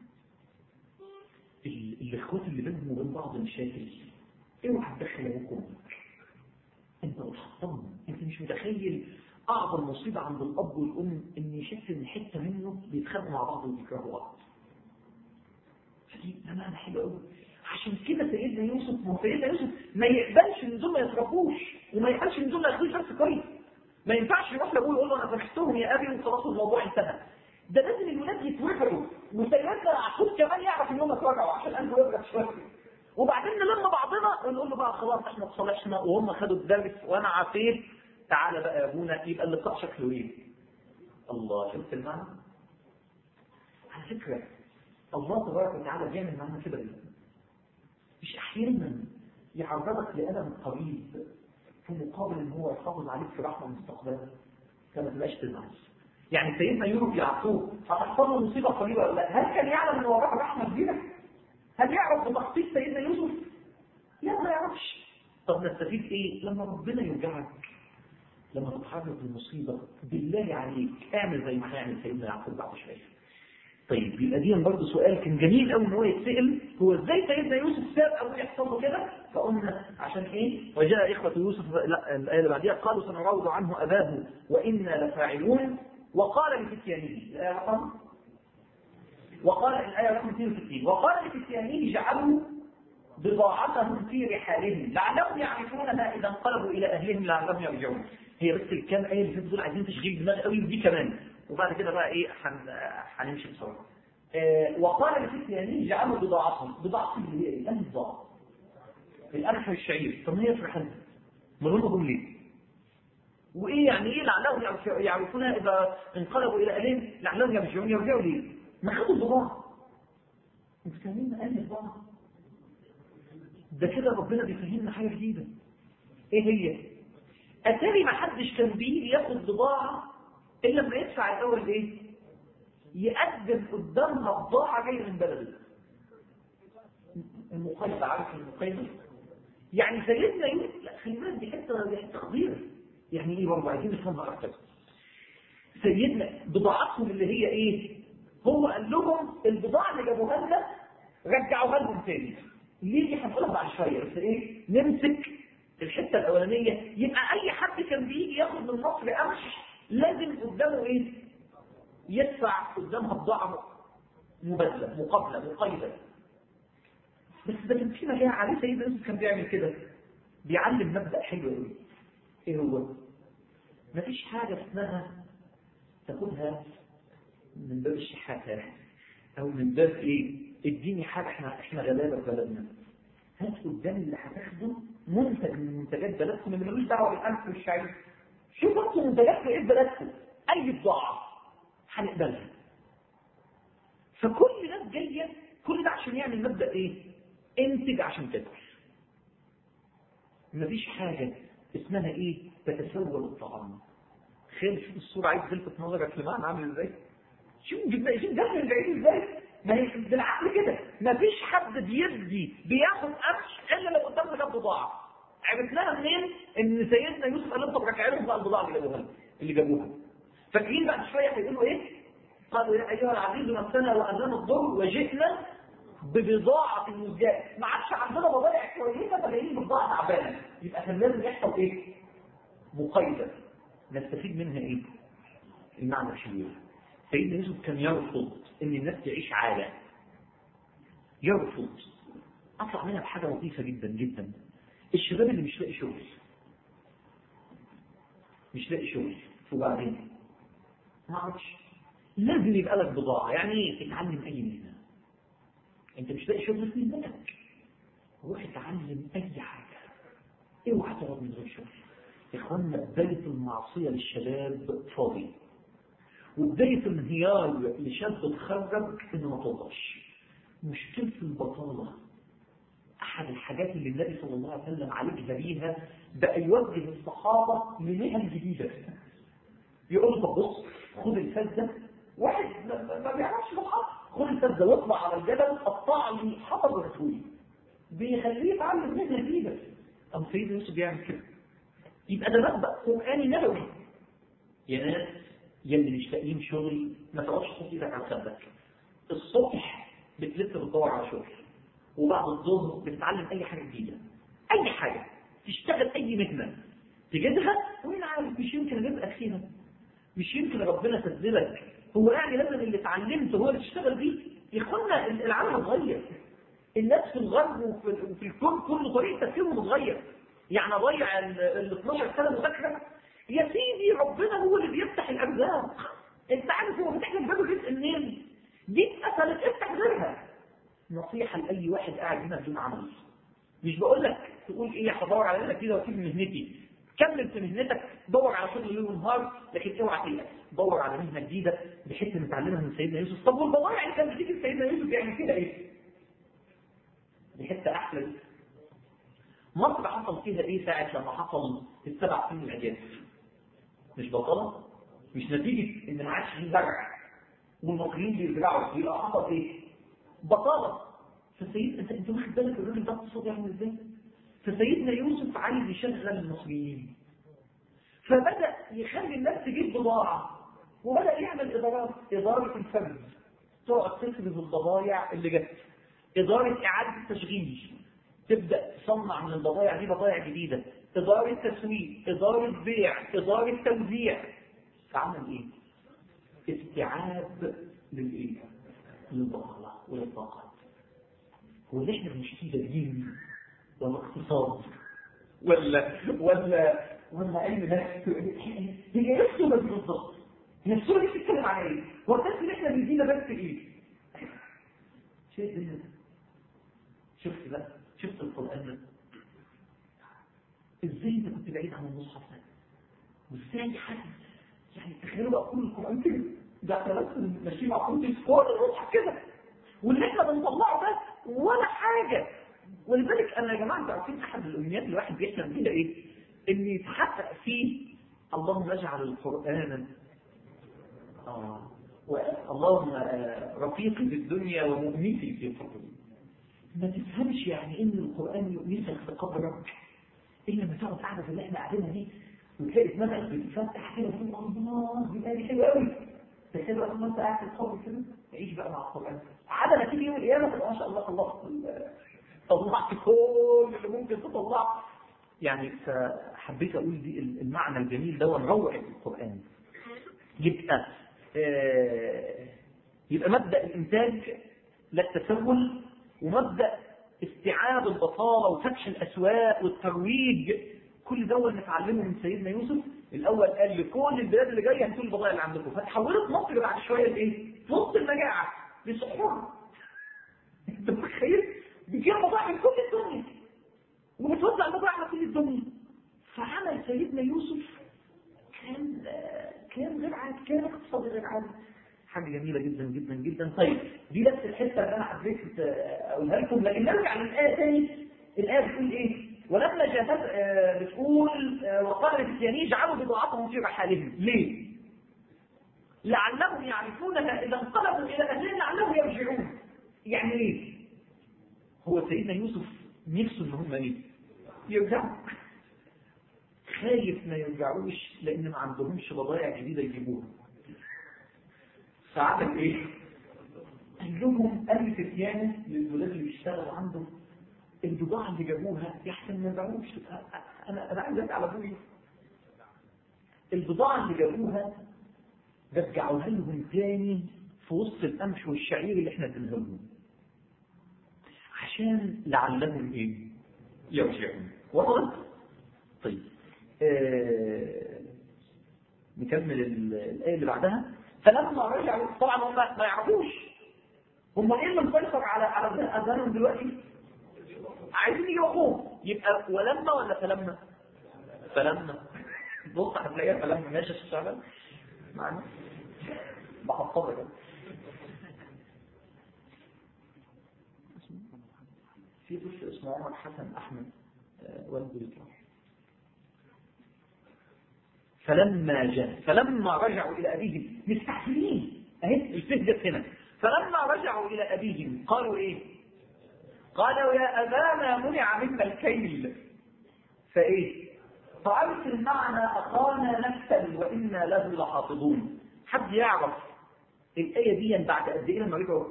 الاخوات اللي بينهم وبين بعض مشاكل، اوعى تدخل ابوك وامك، انت بتحطمهم. انت مش متخيل اعظم مصيبه عند الاب والام ان يحس ان حته منه بيتخانقوا مع بعض وبيكرهوا بعض. فدي امانه حلوه قوي. عشان كده سيدنا يوسف ما سيدنا يوسف ما يقبلش ان دول ما يتربوش، وما يقبلش ان دول ما ياخدوش درس كويس. ما ينفعش يروح لابوه يقول له انا سامحتهم يا ابي وخلاص الموضوع انتهى. ده لازم الولاد يتوجعوا، وسيدنا يعقوب كمان يعرف انهم اتوجعوا عشان قلبه يبرد شويه. وبعدين نلم بعضنا ونقول له بقى خلاص احنا اتصالحنا وهم خدوا الدرس وانا عافيت، تعالى بقى يا ابونا. يبقى اللقاء شكله ايه؟ الله. شفت المعنى؟ على فكره الله تبارك وتعالى بيعمل معنا كده ليه؟ مش احيانا يعرضك لألم قريب في مقابل ان هو يحافظ عليك في رحمه مستقبلا كما تبقاش تنعس. يعني سيدنا يوسف يعقوب هتحصل له مصيبه قريبه ولا لا؟ هل كان يعلم ان وراه رحمه كبيره؟ هل يعرف بتخطيط سيدنا يوسف؟ لا ما يعرفش. طب نستفيد ايه لما ربنا يوجعك؟ لما تتعرض للمصيبه بالله عليك اعمل زي ما هيعمل سيدنا يعقوب بعد شويه. طيب يبقى دي برضه سؤال كان جميل قوي ان هو يتسال، هو ازاي سيدنا يوسف ساب ابوه يحصل له كده؟ فقلنا عشان ايه؟ وجاء اخوه يوسف، لا الايه اللي بعديها قالوا سنراود عنه اباه وانا لفاعلون وقال لفتيانه، الايه رقم وقال الايه رقم اثنين وستين وقال لفتيانه جعلوا بضاعتهم في رحالهم لعلهم يعرفونها اذا انقلبوا الى اهلهم لعلهم يرجعون. هي بس الكام ايه اللي فاتوا دول عايزين تشغيل دماغ قوي، ودي كمان، وبعد كده بقى ايه هنمشي بسرعه. آه وقال لفتيانه جعلوا بضاعتهم، بضاعتهم اللي هي ايه؟ انهي بضاعه؟ القمح والشعير. طب ما هي في رحالهم، ما هم ليه؟ وايه يعني ايه لعلهم يعرفونها اذا انقلبوا الى اهلهم لعلهم يرجعون؟ يرجعوا ليه؟ ما خدوا البضاعه. انتوا فاهمين انهي البضاعه؟ ده كده ربنا بيفهمنا حاجه جديده. ايه هي؟ اتاري ما حدش كان بيجي ياخد بضاعه الا لما يدفع الاول ايه؟ يقدم قدامها بضاعه جايه من بلده. المقايضه، عارف المقايضه؟ يعني سيدنا يوسف، لا خلي بالك دي حته تقدير. يعني ايه برضه؟ عايزين نفهمها اكتر. سيدنا بضاعتهم اللي هي ايه؟ هو قال لهم البضاعه اللي جابوها لنا رجعوها لهم تاني. ليه دي هنقولها بعد شويه، بس ايه؟ نمسك الحته الاولانيه. يبقى اي حد كان بيجي ياخد من مصر قمح لازم قدامه ايه؟ يدفع قدامها بضاعه مبادله مقابله مقيده. بس ده كان في مجال عليه سيدنا يوسف كان بيعمل كده، بيعلم مبدا حلو قوي. ايه هو؟ مفيش حاجه اسمها تاخدها من باب الشحاته او من باب ايه؟ اديني حاجه، احنا احنا غلابه في بلدنا، هات قدام اللي هتاخده منتج من منتجات بلدكم اللي ملوش دعوه بالقمح والشعير. شوفوا انتم منتجاتكم ايه في بلدكم، اي بضاعه هنقبلها. فكل ناس جايه، كل ده عشان يعمل مبدا ايه؟ انتج عشان تاكل. مفيش حاجه اسمها ايه؟ تتسول الطعام. خير شوف الصوره، عايز تلفت نظرك لمعنى عامل ازاي؟ شوف جبنا شوف دخل البعيد ازاي؟ ما هي بالعقل كده، مفيش حد بيدي بياخد قرش الا لو قدامه جاب بضاعه. عرفناها منين؟ ان سيدنا يوسف قال لهم طب رجع لهم بقى البضاعه اللي جابوها اللي جابوها. فاكرين بعد شويه هيقولوا ايه؟ قالوا يا ايها العزيز مسنا واذان الضر وجئنا ببضاعه مزجاه. ما عادش عندنا بضائع كويسه فجايين ببضاعه تعبانه، يبقى كان لازم يحصل ايه؟ مقايضه. نستفيد منها ايه؟ المعنى الشهير. سيدنا يوسف كان يرفض ان الناس تعيش عالة، يرفض. اطلع منها بحاجه لطيفه جدا جدا. الشباب اللي مش لاقي شغل، مش لاقي شغل وبعدين ما اعرفش، لازم يبقى لك بضاعه. يعني ايه؟ اتعلم اي مهنه. انت مش لاقي شغل في مهنتك، روح اتعلم اي حاجه، اوعى تقعد من غير شغل. اخواننا بدايه المعصيه للشباب فاضي، وبداية الانهيار لشاب تخرج انه ما توضعش. مشكلة البطالة احد الحاجات اللي النبي صلى الله عليه وسلم عالجها بيها، بقى يوجه الصحابة لمهن جديدة. يقول طب بص خد الفزة، واحد ما بيعرفش بالحق، خد الفزة واطلع على الجبل قطع لي حطب ورسولي، بيخليه يتعلم مهنة جديدة. أم سيدنا يوسف بيعمل كده. يبقى ده مبدأ قرآني نبوي. يا ناس يلي مش لاقيين شغل، ما تقعدش تحط ايدك على خدك. الصبح بتلف بتدور على شغل، وبعد الظهر بتتعلم اي حاجه جديده، اي حاجه تشتغل اي مهنه تجدها. وين عارف مش يمكن نبقى فيها، مش يمكن ربنا سدلك. هو يعني لازم اللي اتعلمته هو اللي تشتغل بيه؟ يا اخوانا العالم اتغير، الناس في الغرب وفي, وفي الكون كله طريقه تفكيرهم اتغير. يعني ضيع ال اثناشر سنه مذاكره يا سيدي، ربنا هو اللي بيفتح الارزاق. انت عارف هو فتح لك باب الرزق منين؟ دي اتقفلت افتح غيرها. نصيحه لاي واحد قاعد هنا بدون عمل، مش بقول لك تقول ايه هدور على نفسي كده واسيب مهنتي، كمل في مهنتك، دور على شغل ليل ونهار، لكن اوعى تيأس، دور على مهنه جديده بحيث نتعلمها من سيدنا يوسف. طب والبضائع اللي كانت بتيجي سيدنا يوسف بيعمل كده ايه؟ دي حته احلى. مصر حصل فيها ايه ساعه لما حصل السبع سنين الاجازه؟ مش بطاله؟ مش نتيجه ان ما عادش فيه زرع والمصريين بيزرعوا، يبقى حصل ايه؟ بطاله. فسيد انت انت واخد بالك الراجل ده اقتصاد يعمل ازاي؟ فسيدنا يوسف عايز يشغل المصريين، فبدا يخلي الناس تجيب بضاعه، وبدا يعمل ادارات، اداره الفرد تقعد تفرز البضائع اللي جت. إدارة إعادة التشغيل، تبدأ تصنع من البضائع دي بضائع جديدة. إدارة تسويق، إدارة بيع، إدارة توزيع. فعمل إيه؟ استيعاب للإيه؟ للبضائع وللطاقات. هو اللي إحنا بنشتيه ده دين ولا اقتصاد ولا ولا ولا علم نفس؟ هي ايه الصورة دي بالظبط؟ هي الصورة دي بتتكلم عن ايه؟ هو الناس اللي احنا بندينا بس ايه؟ شيء ده. شفت بقى؟ شفت القرآن ده؟ ازاي انت كنت بعيد عن المصحف ده؟ وازاي حد يعني تخيلوا بقى كل القرآن كده، ده احنا بس ماشيين مع كل فوق المصحف كده، واللي احنا بنطلعه ده ولا حاجة. ولذلك انا يا جماعه انتوا عارفين احد الامنيات اللي الواحد بيحلم بيها ايه؟ ان يتحقق فيه اللهم اجعل القران اه اللهم رفيقي في الدنيا ومؤنسي في قبري. ما تفهمش يعني ان القران يؤنسك في قبرك الا لما تقعد قاعده اللي احنا قاعدينها دي وتلاقي دماغك بتفتح كده وتقول الله دي آية حلوه قوي. تخيل بقى لما انت قاعد في القبر كده تعيش بقى مع القران. عاده ما تيجي يوم القيامه تبقى ما شاء الله خلصت طلعت كل اللي ممكن تطلعه. يعني فحبيت اقول دي المعنى الجميل ده ونروع القرآن. يبقى آه يبقى مبدأ الانتاج لا التسول، ومبدأ استيعاب البطالة وفتح الاسواق والترويج، كل ده نتعلمه من سيدنا يوسف. الاول قال لكل البلاد اللي جايه هاتوا البضائع اللي عندكم، فتحولت مصر بعد شويه لايه؟ وسط المجاعه لسحور. انت متخيل؟ بيجيب بضائع من كل الدنيا وبتوزع البضائع على كل الدنيا. فعمل سيدنا يوسف كان كان غير عادي، كان اقتصادي غير عادي، حاجه جميله جدا جدا جدا. طيب دي بس الحته اللي انا حبيت اقولها لكم، لكن نرجع للايه ثاني. الايه بتقول ايه؟ ولما جاءت بتقول وقال الفتيان جعلوا بضاعتهم في رحالهم. ليه؟ لعلهم يعرفونها اذا انقلبوا الى اهلهم لعلهم يرجعون. يعني ايه؟ هو سيدنا يوسف نفسه ان هم ايه؟ يرجعوا. خايف ما يرجعوش لان ما عندهمش بضائع جديده يجيبوها. فعمل ايه؟ قال لهم قال فتيانه للولاد اللي بيشتغلوا عنده البضاعه اللي جابوها يحسن ما يرجعوش. انا انا عايز ارجع على ابويا. البضاعه اللي جابوها رجعوها لهم تاني في وسط القمح والشعير اللي احنا اديناه لهم عشان لعلهم ايه؟ يرجعون. وصلت؟ طيب آه... نكمل الايه اللي بعدها. فلما رجعوا طبعا هم ما يعرفوش هم ايه اللي مسيطر على على اذانهم دلوقتي؟ عايزين يجيبوهم. يبقى ولما ولا فلما؟ فلما. بص هتلاقيها فلما ماشي الشغل معنا بحفظها كده. في طفل اسمه عمر حسن احمد والده يطلع. فلما جاء فلما رجعوا الى ابيهم مستعجلين اهي الفهجة هنا. فلما رجعوا الى ابيهم قالوا ايه؟ قالوا يا ابانا منع منا الكيل فايه؟ فارسل معنا اخانا نكتل وانا له لحافظون. حد يعرف الايه دي بعد قد ايه لما رجعوا؟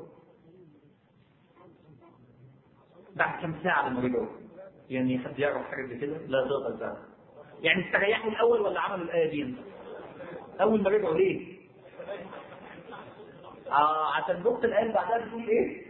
بعد كم ساعه لما رجعوا؟ يعني حد يعرف حاجه زي كده؟ لا تقدر تعرف. يعني استريحوا الاول ولا عملوا الايه دي؟ اول ما رجعوا ليه؟ اه عشان بص الايه اللي بعدها بتقول ايه؟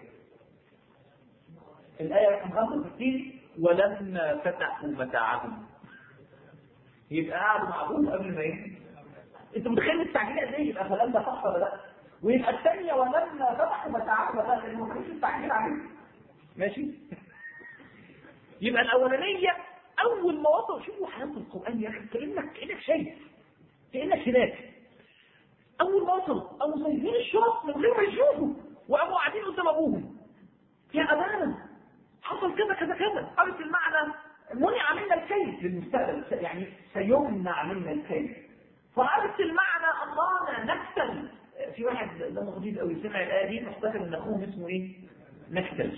الايه رقم خمسة وستين ولما فتحوا متاعهم. يبقى قعدوا مع ابوهم قبل ما ايه؟ انت متخيل التعجيل قد ايه؟ يبقى فلما صح ولا لا؟ ويبقى الثانيه ولما فتحوا متاعهم بقى لانه ما كانش التعجيل عليه. ماشي؟ يبقى الاولانيه اول ما وصلوا. شوفوا حياه القران يا اخي كانك كانك شايف كانك هناك. اول ما وصلوا قاموا سايبين الشرط من غير ما يشوفوا وقاموا قاعدين قدام ابوهم. يا ابانا حصل كذا كذا كذا. قالت المعنى منع منا الكيل للمستقبل، يعني سيمنع منا الكيل. فقالت المعنى الله نكتل. في واحد ده جديد قوي سمع الايه دي فافتكر ان اخوه اسمه ايه؟ نكتل.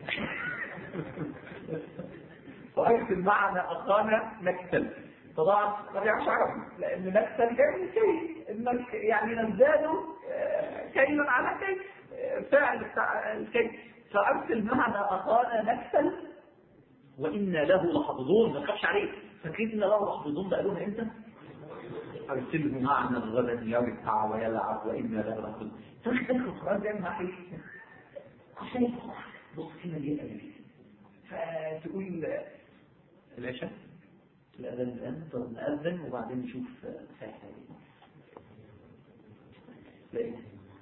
فقالت المعنى اخانا نكتل. طبعا ما بيعرفش عربي لان نكتل يعني كيل، يعني نزداد كيل على كيل. فعل الكيل. فأرسل معنا أخانا نكسل وإنا له لحافظون. ما تخافش عليه. فاكرين إن له لحافظون ده قالوها إمتى؟ أرسله معنا غدا يرتع ويلعب وإنا له لحافظون. تاخد بالك القرآن ده مع إيه؟ عشان بص هنا دي الأدب. فتقول العشاء الأذان الآن، طب نأذن وبعدين نشوف ساحة لا إيه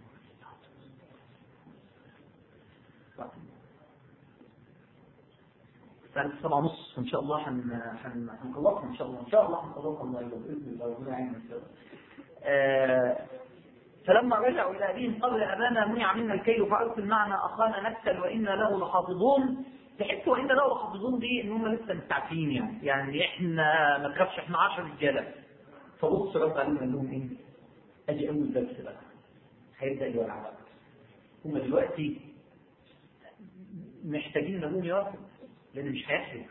الساعة سبعة ونص إن شاء الله هنخلصها إن شاء الله إن شاء الله هنخلصها الله بإذن الله ربنا يعين إن شاء الله. فلما رجعوا إلى أبيهم قالوا يا أبانا منع منا الكيل فأرسل معنا أخانا نكسل وإنا له لحافظون. تحسوا وإنا له لحافظون دي إن هم لسه مستعفين يعني يعني إحنا ما تخافش إحنا عشر رجالة. فبص رب عليهم قال لهم إيه؟ أجي أول درس بقى هيبدأ يولع بقى. هم دلوقتي محتاجين نقوم يرفض لأن مش هيحصل.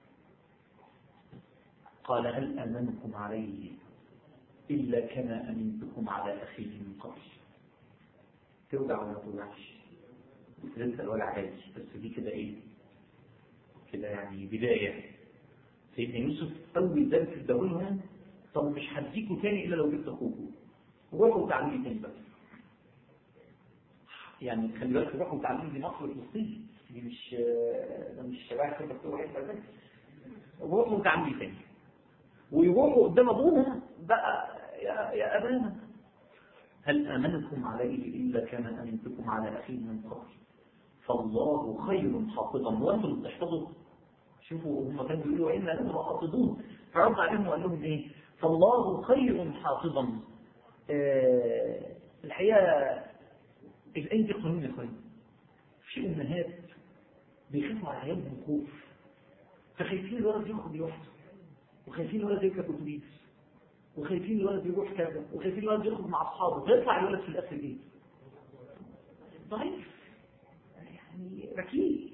قال هل أمنكم عليه إلا كما أمنتكم على أخيه من قبل. توجع ولا توجعش لسه الولع جاي بس دي كده إيه كده يعني بداية. سيدنا يوسف أول درس اداهولهم طب مش هديكوا تاني إلا لو جبت أخوكوا وروحوا تعليم تاني بس. يعني خلي بالك روحوا تعليم دي مصر فلسطين دي مش ده مش شباب كده بتوع واحد بس. روحوا تعليم تاني ويروحوا قدام أبوهم بقى يا يا أبانا هل أمنكم عليه إلا كما أمنتكم على أخيه من قبل فالله خير حافظا. وأنتم بتحفظوا شوفوا هم كانوا بيقولوا إنا لنا حافظون. فرد عليهم وقال لهم إيه فالله خير حافظا. آه الحقيقة الآية دي قانون يا أخوان. في أمهات بيخافوا على عيالهم خوف فخايفين الولد ياخد لوحده وخايفين الولد يركب اتوبيس وخايفين الولد يروح كذا وخايفين الولد يخرج مع اصحابه ويطلع الولد في الاخر ايه؟ ضعيف يعني ركيك.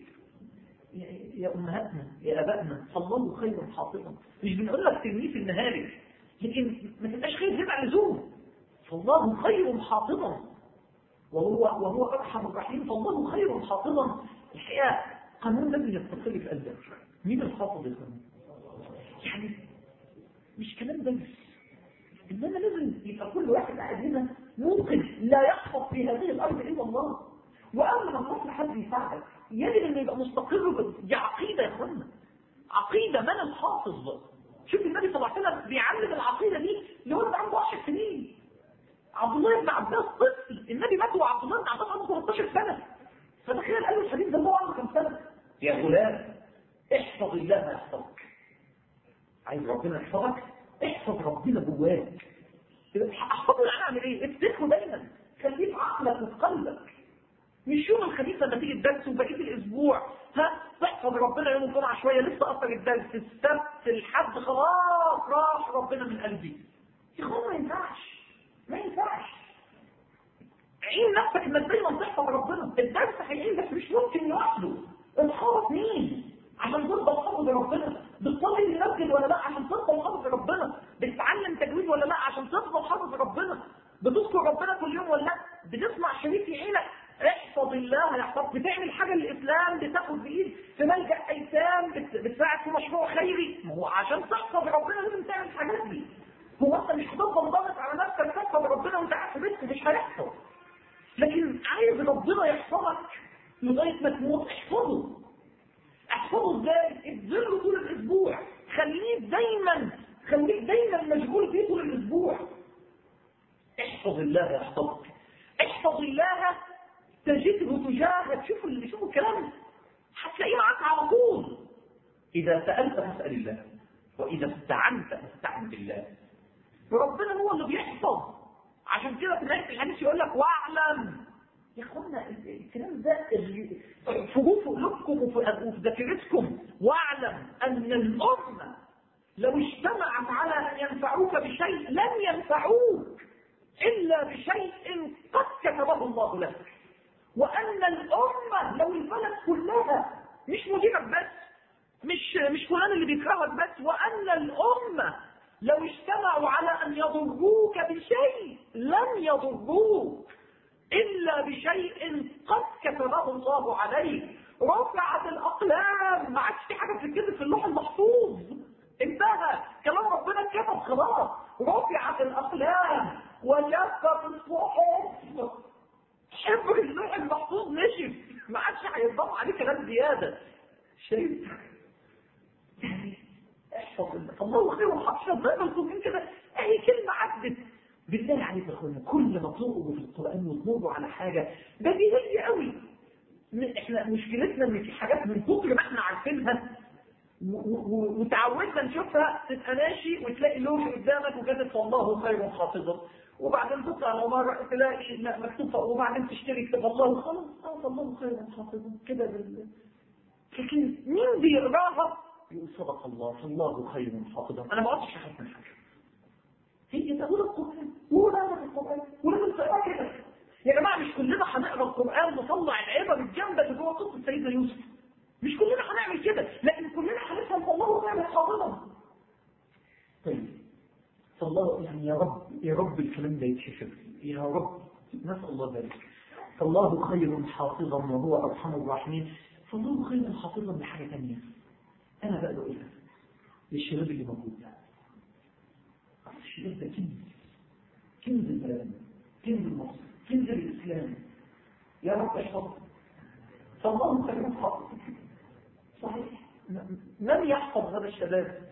يا امهاتنا يا ابائنا فالله خير حافظا. مش بنقول لك ترميه في النهارك لكن ما تبقاش خايف زيادة عن اللزوم. فالله خير حافظا وهو وهو ارحم الرحيم. فالله خير حافظا. الحقيقه قانون لازم يتصل في قلبك. مين الحافظ يا قانون؟ يعني مش كلام بس انما لازم يبقى كل واحد قاعد هنا ممكن لا يحفظ في هذه الارض الا الله. واول ما تروح لحد يساعدك يجب انه يبقى مستقر. دي عقيده يا اخوانا عقيده. من الحافظ؟ شوف النبي صلى الله عليه وسلم بيعلم العقيده دي لولد عنده عشر سنين. عبد الله بن عباس طفل النبي مات وعبد الله بن عباس عنده ثلاثة عشر سنه. فتخيل قال له الحديث ده هو عنده كم سنه؟ يا غلام احفظ الله يحفظك. عايز ربنا يحفظك احفظ ربنا جواك. احفظه يعني اعمل ايه؟ افتكره دايما خليه في عقلك وفي قلبك. مش يوم الخميس لما تيجي الدرس وبقيه الاسبوع ها تحفظ ربنا يوم الجمعه شويه لسه اثر الدرس السبت الحد خلاص راح ربنا من قلبي. يا اخوان ما ينفعش ما ينفعش. عين نفسك انك دايما تحفظ ربنا. الدرس هيعين بس مش ممكن لوحده. الحافظ مين؟ عشان تفضل حافظ ربنا. بتصلي المسجد ولا لا عشان تفضل حافظ ربنا؟ بتتعلم تجويد ولا لا عشان تفضل حافظ ربنا؟ بتذكر ربنا كل يوم ولا لا؟ بتسمع شريط في عينك احفظ الله يحفظ. بتعمل حاجه للاسلام بتاخد بايد في ملجأ ايتام بتساعد في مشروع خيري. ما هو عشان تحفظ ربنا لازم تعمل الحاجات دي. هو انت مش هتفضل ضاغط على نفسك تحفظ ربنا وانت قاعد في بيتك مش هيحصل. لكن عايز ربنا يحفظك لغايه ما تموت احفظه. احفظه ازاي؟ ابذله طول الاسبوع. خليك دايما خليك دايما مشغول فيه طول الاسبوع. احفظ الله يحفظك. احفظ الله تجده تجاهك. شوفوا اللي شوفوا الكلام هتلاقيه معاك على طول. اذا سالت فاسال الله واذا استعنت فاستعن بالله. وربنا هو اللي بيحفظ. عشان كده في نهايه الحديث يقول لك واعلم. يا اخوانا الكلام ده فجوه في قلوبكم وفي ذاكرتكم. واعلم ان الامه لو اجتمعت على ان ينفعوك بشيء لن ينفعوك الا بشيء قد كتبه الله لك. وان الامه لو البلد كلها مش مديرك بس مش مش فلان اللي بيكرهك بس. وان الامه لو اجتمعوا على ان يضروك بشيء لن يضروك إلا بشيء كتبه الله عليه. رفعت الأقلام، ما عادش في حاجة بتتكتب في اللوح المحفوظ، انتهى كلام ربنا اتكتب خلاص. رفعت الأقلام وجفت الصحف، حبر اللوح المحفوظ نشف، ما عادش هيضاف عليه كلام زيادة. شايف يعني احفظ الله خير وحفظ زي ما انتم كده، اي كلمة عدت. بالله عليك يا اخوانا، كل ما تقروا في القرآن وتمروا على حاجة بديهية قوي، احنا مشكلتنا ان في حاجات من كتر ما احنا عارفينها وتعودنا نشوفها، تبقى ماشي وتلاقي لوح قدامك وكاتب والله خير حافظا، وبعدين تطلع العمارة تلاقي مكتوب، وبعدين تشتري كتاب الله، خلاص اه الله خير حافظا كده بال... لكن مين بيقراها يقول صدق الله فالله خير حافظا؟ انا ما قلتش اخاف من حاجه، هي تقول القران ولا انا القران ولا تقرا كده. يا جماعه مش كلنا هنقرا القران نطلع العبر الجامده اللي جوه قصه سيدنا يوسف، مش كلنا هنعمل كده، لكن كلنا هنفهم الله خير حافظا. طيب فالله يعني يا رب يا رب الكلام ده يتحفظ يا رب، نسال الله ذلك. فالله خير حافظا وهو ارحم الراحمين. فالله خير حافظا لحاجه ثانيه انا بقى بقولها للشباب اللي موجود ده. الشباب ده كنز، كنز البلد، كنز مصر، كنز الاسلام، يا رب احفظه. فالله خير حافظا. صحيح، من يحفظ هذا الشباب؟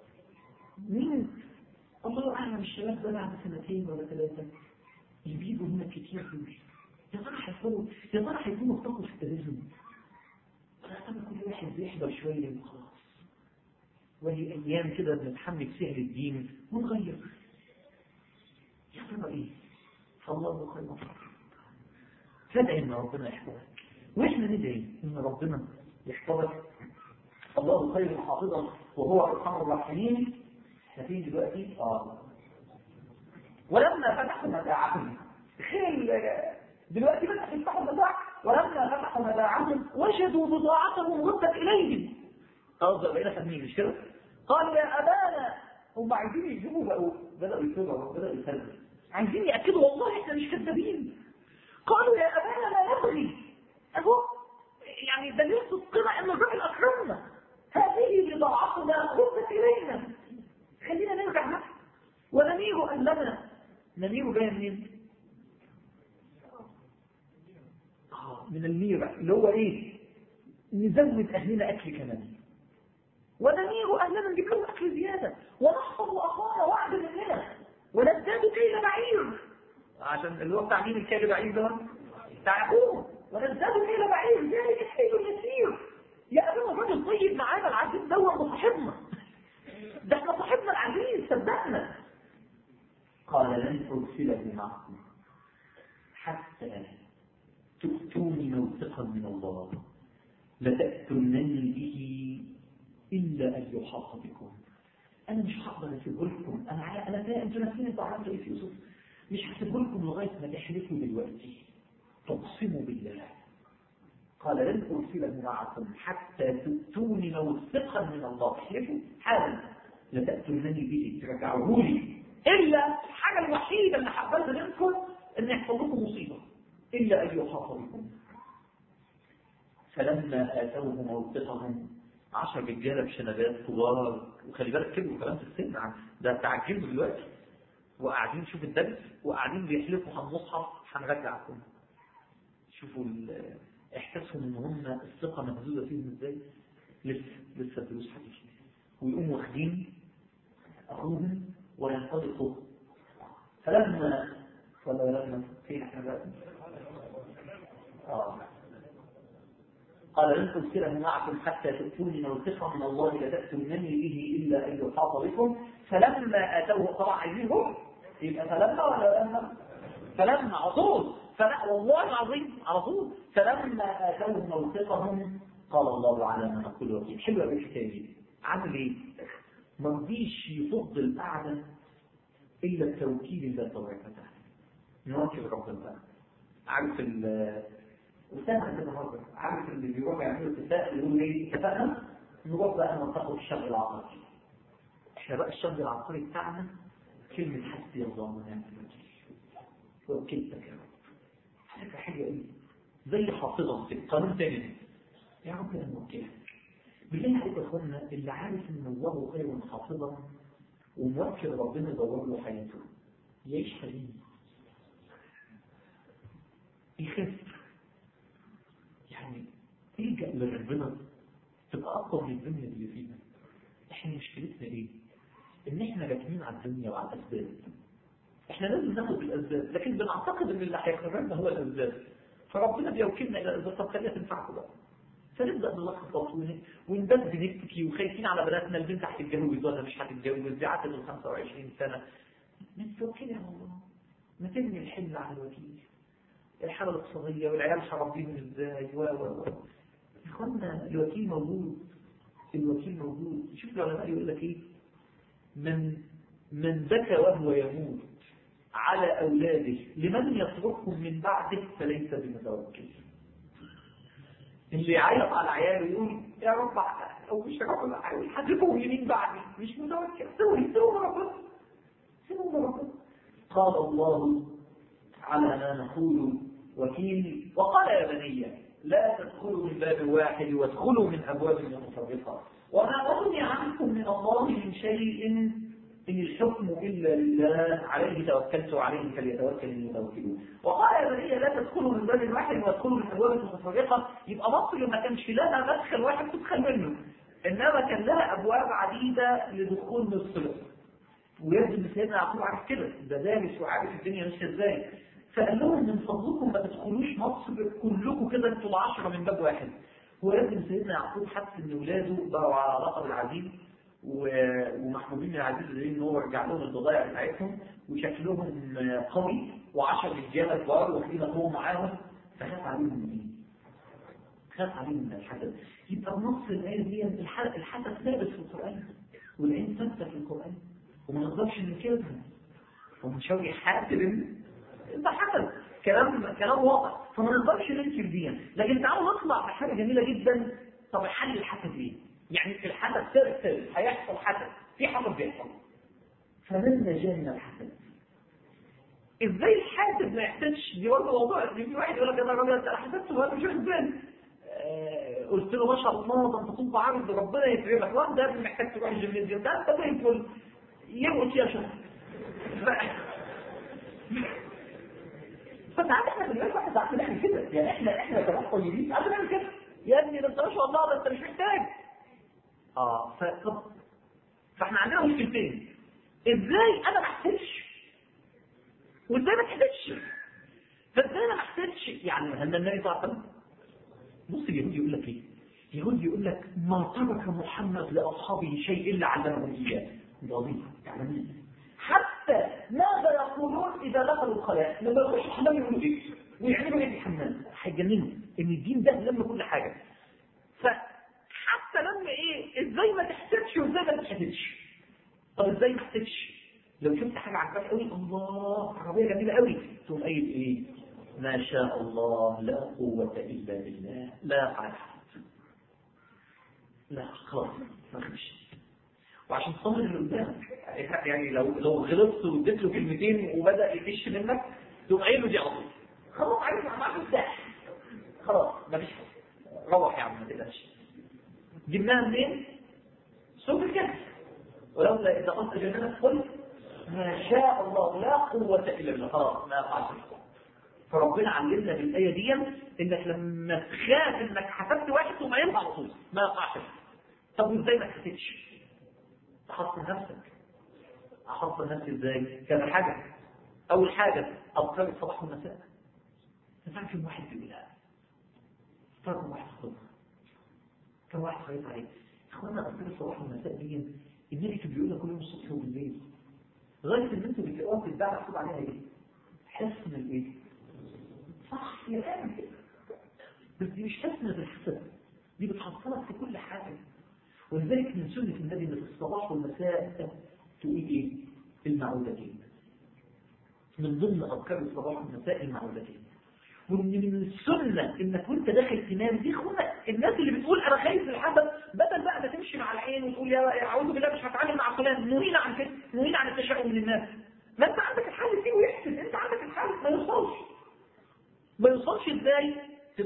مين؟ الله اعلم. الشباب ده بعد سنتين ولا ثلاثه اللي بيجوا هنا كتير دول يا ترى هيكونوا يا ترى هيكونوا افتقروا في التلفزيون، أنا كل واحد بيحضر شوية وخلاص، وهي أيام كده بنتحمل فيها للدين ونغير. يا ترى إيه؟ فالله خير حافظا. فادعي إن ربنا يحفظك، وإحنا ندعي إن ربنا يحفظك. الله خير حافظا وهو أرحم الراحمين. إحنا فين دلوقتي؟ آه ولما فتحوا متاعهم، تخيل دلوقتي بدأ يفتحوا المتاع، ولما فتحوا متاعهم وجدوا بضاعتهم ردت إليهم. خلاص بقينا فاهمين مش كده؟ قالوا يا أبانا، هم عايزين يجيبوا بقوا بدأوا يكذبوا بدأوا يكذبوا عايزين يأكدوا والله إحنا مش كذابين. قالوا يا أبانا لا نبغي، أهو يعني دليل صدقنا إن الراجل أكرمنا، هذه بضاعتنا ردت إلينا، خلينا نرجع نفسه ونمير أهلنا. نمير جاي منين؟ من الميرة اللي هو ايه؟ نزود اهلنا اكل كمان، ونمير اهلنا نجيب لهم اكل زياده، ونحفظ اخانا وعد مننا، ونزداد كيل بعير، عشان اللي هو بتاع مين الكيل بعير ده؟ بتاع يعقوب. ونزداد كيل بعير ذلك الكيل اليسير. يا ابونا الراجل طيب معانا، العزيز دوت صاحبنا، ده احنا صاحبنا العزيز صدقنا. قال لن ارسله معكم حتى تؤتوني موثقا من الله لتأتونني به إلا أن يحاط بكم. أنا مش هقدر أسيبه لكم، أنا أنا فاهم أنتوا ناسين أنتوا عملتوا إيه في يوسف، مش هسيبه لكم لغاية ما تحلفوا دلوقتي تقسموا بالله. قال لن أرسله معكم حتى تؤتوني موثقا من الله، احلفوا حالا لتأتونني به، ترجعوه لي، إلا الحاجة الوحيدة اللي حبيتها منكم أن يحصل لكم مصيبة إلا أن يحاط بكم. فلما آتوه موثقهم، عشر رجاله بشنبات كبار، وخلي بالك كبروا كلام في السن، ده تعجبوا دلوقتي، وقاعدين يشوفوا الدرس وقاعدين بيحلفوا عن مصحف هنرجعكم. شوفوا احساسهم ان هم الثقه مهزوزه فيهم ازاي، لسه لسه الدروس هتيجي، ويقوموا واخدين اخوهم وينطلقوا. فلما ولا لما فين احنا بقى؟ اه قال لن أرسله معكم حتى تؤتوني موثقا من الله لتأتونني به إلا أن يحاط بكم. فلما آتوه، طبعا عايزينهم يبقى فلما ولا لما؟ فلما على طول، فلا والله العظيم على طول. فلما آتوه موثقهم قال الله على ما نقول وكيل. حلوة الحكاية دي. عمل ايه؟ ما رضيش يفض القعدة إلا التوكيل الله تبارك وتعالى. نوكل ربنا. عارف ال وسهل كده مرة، عارف اللي بيروح يعملوا اتفاق يقول ليه اتفقنا نروح بقى ننتقل الشغل العقاري. احنا بقى الشغل العقاري بتاعنا كلمة حسبي الله ونعم الوكيل، وكلتك يا رب. حاجة حاجة ايه؟ زي حافظا في قانون تاني. يا رب انا موكلك بالله عليك يا اخوانا، اللي عارف ان الله خير حافظا وموكل ربنا يدور له حياته يعيش حزين يخف، يعني تلجأ لربنا تبقى اقوى من الدنيا اللي فيها. احنا مشكلتنا ايه؟ ان احنا راكنين على الدنيا وعلى الاسباب. احنا لازم ناخد بالاسباب، لكن بنعتقد ان اللي هيقررنا هو الاسباب، فربنا بيوكلنا الى الاسباب. طب خليها تنفعكم بقى، فنبدا نلخبط ونبدا نبكي وخايفين على بناتنا، البنت هتتجوز ولا مش هتتجوز، دي عدت ال خمسة وعشرين سنه. ما توكلي على الله، ما ترمي الحمل على الوكيل. الحاله الاقتصاديه والعيال هربيهم ازاي و و و يا اخوانا الوكيل موجود، الوكيل موجود. شوف العلماء يقول لك ايه؟ من من بكى وهو يموت على اولاده لمن يتركهم من بعده فليس بمتوكل. اللي يعيط على عياله يقول يا رب او مش رب حاسبهم لمين بعدي، مش متوكل. سوي سوي ربنا سوي ربنا. قال الله على ما نقول وكيل، وقال يا بني لا تدخلوا من باب واحد وادخلوا من ابواب متفرقه وما اغني عنكم من الله من شيء إن الحكم إلا لله عليه توكلت وعليه فليتوكل المتوكلون. وقال يا بني لا تدخلوا من باب واحد وادخلوا من ابواب متفرقه. يبقى مصر ما كانش لها مدخل واحد تدخل منه، انما كان لها ابواب عديده لدخول مصر. ويبدو سيدنا يعقوب عارف كده، ده دارس وعارف الدنيا ماشيه ازاي. فقال لهم من فضلكم ما تدخلوش مصر كلكم كده انتوا العشره من باب واحد. ويبدو سيدنا يعقوب حس ان اولاده بقوا على لقب العزيز ومحبوبين من العزيز لان ان هو رجع لهم البضائع بتاعتهم وشكلهم قوي وعشر رجاله كبار واخدين اخوهم معاهم، فخاف عليهم من ايه؟ خاف عليهم من الحسد. يبقى نص الايه دي الحسد ثابت في القران والعين ثابته في القران وما نقدرش ننكرها. ومن شوقي حاسد ده حسد، كلام كلام واضح، فما نقدرش ننكر دي. لكن تعالوا نطلع بحاجه جميله جدا. طب حل الحسد ايه؟ يعني الحسد ثابت ثابت هيحصل حسد، في حسد بيحصل، فمن نجا من الحسد؟ ازاي الحاسد ما يحسدش؟ دي برضه موضوع. في واحد يقول لك انا راجل انا حسدت وانا مش واخد بالي. آه قلت له ما شاء الله ده انت طول عارف ربنا يكرمك، واحد ده محتاج تروح الجيمنازيوم ده انت زي الفل يرقص فيها شهر. فساعات احنا بنقول واحد ساعات بنعمل كده، يعني احنا احنا كمان طيبين ساعات بنعمل كده. يا ابني ده انت ما شاء الله ده انت مش محتاج. اه ف... فاحنا عندنا مشكلتين. ازاي انا ما احسدش وازاي ما تحسدش؟ فازاي انا ما احسدش؟ يعني هل النبي صلى الله عليه وسلم بص اليهود يقول لك ايه؟ اليهود يقول لك ما ترك محمد لاصحابه شيء الا علمهم اياه. ضريح يعني حتى ماذا يقولون اذا دخلوا الخلاء لما يخشوا الحمام يقولوا ايه؟ ويعملوا ايه في الحمام؟ هيجننوا ان الدين ده لم كل حاجه. فحتى لما ايه ازاي ما تحسدش وازاي ما تحسدش؟ طب ازاي ما تحسدش؟ لو شفت حاجه عجباك قوي الله عربيه جميله قوي تقوم قايل ايه؟ ما شاء الله لا قوه الا بالله لا على حد. لا خلاص ما تخش. وعشان تصمم اللي قدامك يعني لو لو غلطت واديت له كلمتين وبدا يفش منك تقوم قايل له دي عظيم خلاص عايز معاك مرتاح خلاص مفيش حاجه روح يا عم ما تقلقش. جبناها منين؟ سوق الكهف. ولولا اذا قلت جنتك قلت ما شاء الله لا قوه الا بالله خلاص ما قعدت. فربنا علمنا بالايه دي انك لما تخاف انك حسبت واحد تقوم قايلها على طول ما يقعش. طب وازاي ما تحسدش؟ تحصن نفسك. احصن نفسي ازاي؟ كذا حاجه. اول حاجه اذكار الصباح والمساء. تعرف كم واحد بيقولها؟ تعرف كم واحد خطبها؟ كم واحد خايف عليك؟ اخوانا اذكار الصباح والمساء دي النبي كان بيقولها كل يوم الصبح وبالليل لغايه ان انتوا بتلاقوها في الدعوه مكتوب عليها ايه؟ حسن الايه؟ صح يا فاهم كده. بس دي مش حسنه بالحسد، دي بتحصلك في كل حاجه. ولذلك من سنة النبي ان في الصباح والمساء تقول ايه؟ المعوذتين. من ضمن اذكار الصباح والمساء المعوذتين. ومن من السنة انك وانت داخل تنام دي اخوانا الناس اللي بتقول انا خايف من الحسد بدل بقى ما تمشي مع العين وتقول يا اعوذ بالله مش هتعامل مع فلان، نهينا عن كده، نهينا عن التشاؤم من الناس. ما انت عندك الحل فيه ويحسد، انت عندك الحل ما يوصلش. ما يوصلش ازاي؟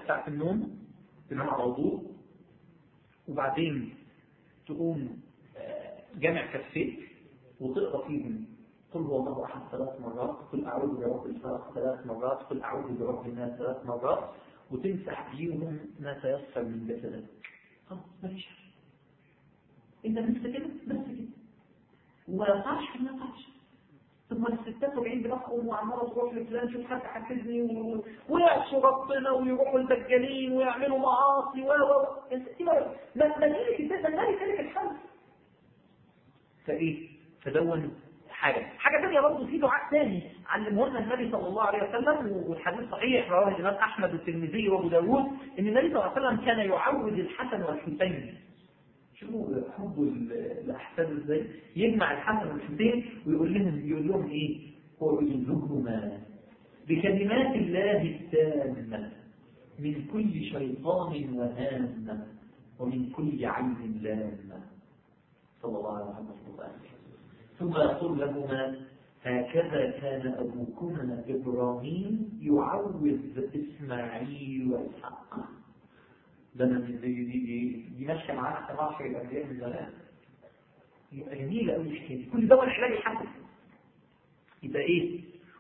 بتاعت النوم تنام على وضوء، وبعدين تقوم جامع كفيك وتقرا فيهم قل هو الله احد ثلاث مرات، قل اعوذ برب الفلق ثلاث مرات، قل اعوذ برب الناس ثلاث مرات، وتمسح بيهم ما تيسر من جسدك. خلاص مفيش حاجه. انت بس كده بس كده وما ينفعش ما ينفعش. ثم الستات طالعين بنفسهم وعماله تروح لفلان شوف حد حاسبني و... ويعصوا ربنا ويروحوا الدجالين ويعملوا معاصي و و ما ما دي كده ده ذلك الحل. فايه فدون حاجه حاجه ثانيه برضه في دعاء ثاني علمه لنا النبي صلى الله عليه وسلم، والحديث صحيح رواه الامام احمد والترمذي وابو داوود، ان النبي صلى الله عليه وسلم كان يعوذ الحسن والحسين. شوفوا حبوا الاحسان ازاي، يجمع الحسن والحسين ويقول لهم يقول لهم ايه؟ اعوذهما بكلمات الله التامه من كل شيطان وهامه ومن كل عين لامه صلى الله عليه وسلم. ثم يقول لهما هكذا كان ابوكما ابراهيم يعوذ اسماعيل واسحاق. ده انا دي دي دي, دي ماشيه معانا تبعشر الانبياء من زمان. يبقى جميله قوي الحكايه، كل ده علاج الحسن. يبقى ايه؟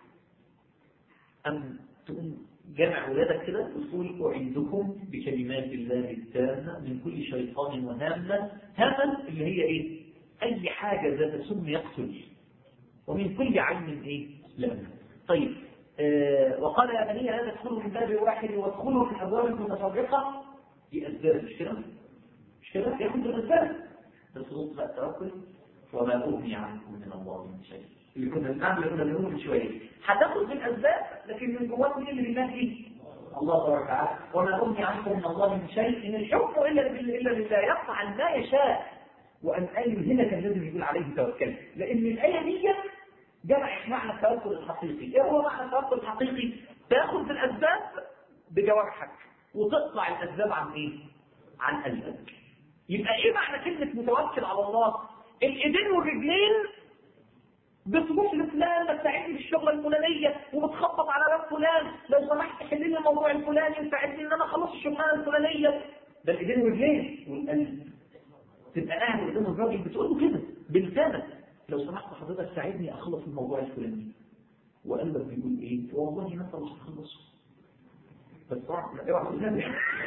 ام تقوم جامع ولادك كده وتقول اعيذكم بكلمات الله التامه من كل شيطان وهامه. هامه اللي هي ايه؟ اي حاجه ذات سم يقتل، ومن كل عين ايه؟ لامه. طيب آه وقال يا بني لا تدخلوا من باب واحد وادخلوا من ابواب متفرقه. دي أسباب مش كده؟ مش كده؟ ياخد بالأسباب. بس نص بقى التوكل وما أغني عنكم من الله من شيء. اللي كنا بنعمل كنا بنقول من شوية. هتاخد بالأسباب لكن من جواك مين اللي بينادي؟ الله تبارك وتعالى. وما أغني عنكم من الله من شيء. إن الحكم إلا إلا لله يفعل ما يشاء. وأن آية هنا كان لازم يقول عليه توكل، لأن الآية دي جمعت معنى التوكل الحقيقي. إيه هو معنى التوكل الحقيقي؟ تاخد بالأسباب بجوارحك وتطلع الأسباب عن إيه؟ عن قلبك. يبقى إيه معنى كلمة متوكل على الله؟ الإيدين والرجلين بتروح لفلان بتساعدني بالشغلة الفلانية وبتخبط على باب فلان لو سمحت حل لي الموضوع الفلاني وساعدني إن أنا أخلص الشغلانة الفلانية. ده الإيدين والرجلين. والقلب تبقى قاعد قدام الراجل بتقول له كده بلسانك لو سمحت حضرتك ساعدني أخلص الموضوع الفلاني. وقلبك بيقول إيه؟ والله ما أنت مش هتخلصه. بس طبعا اوعى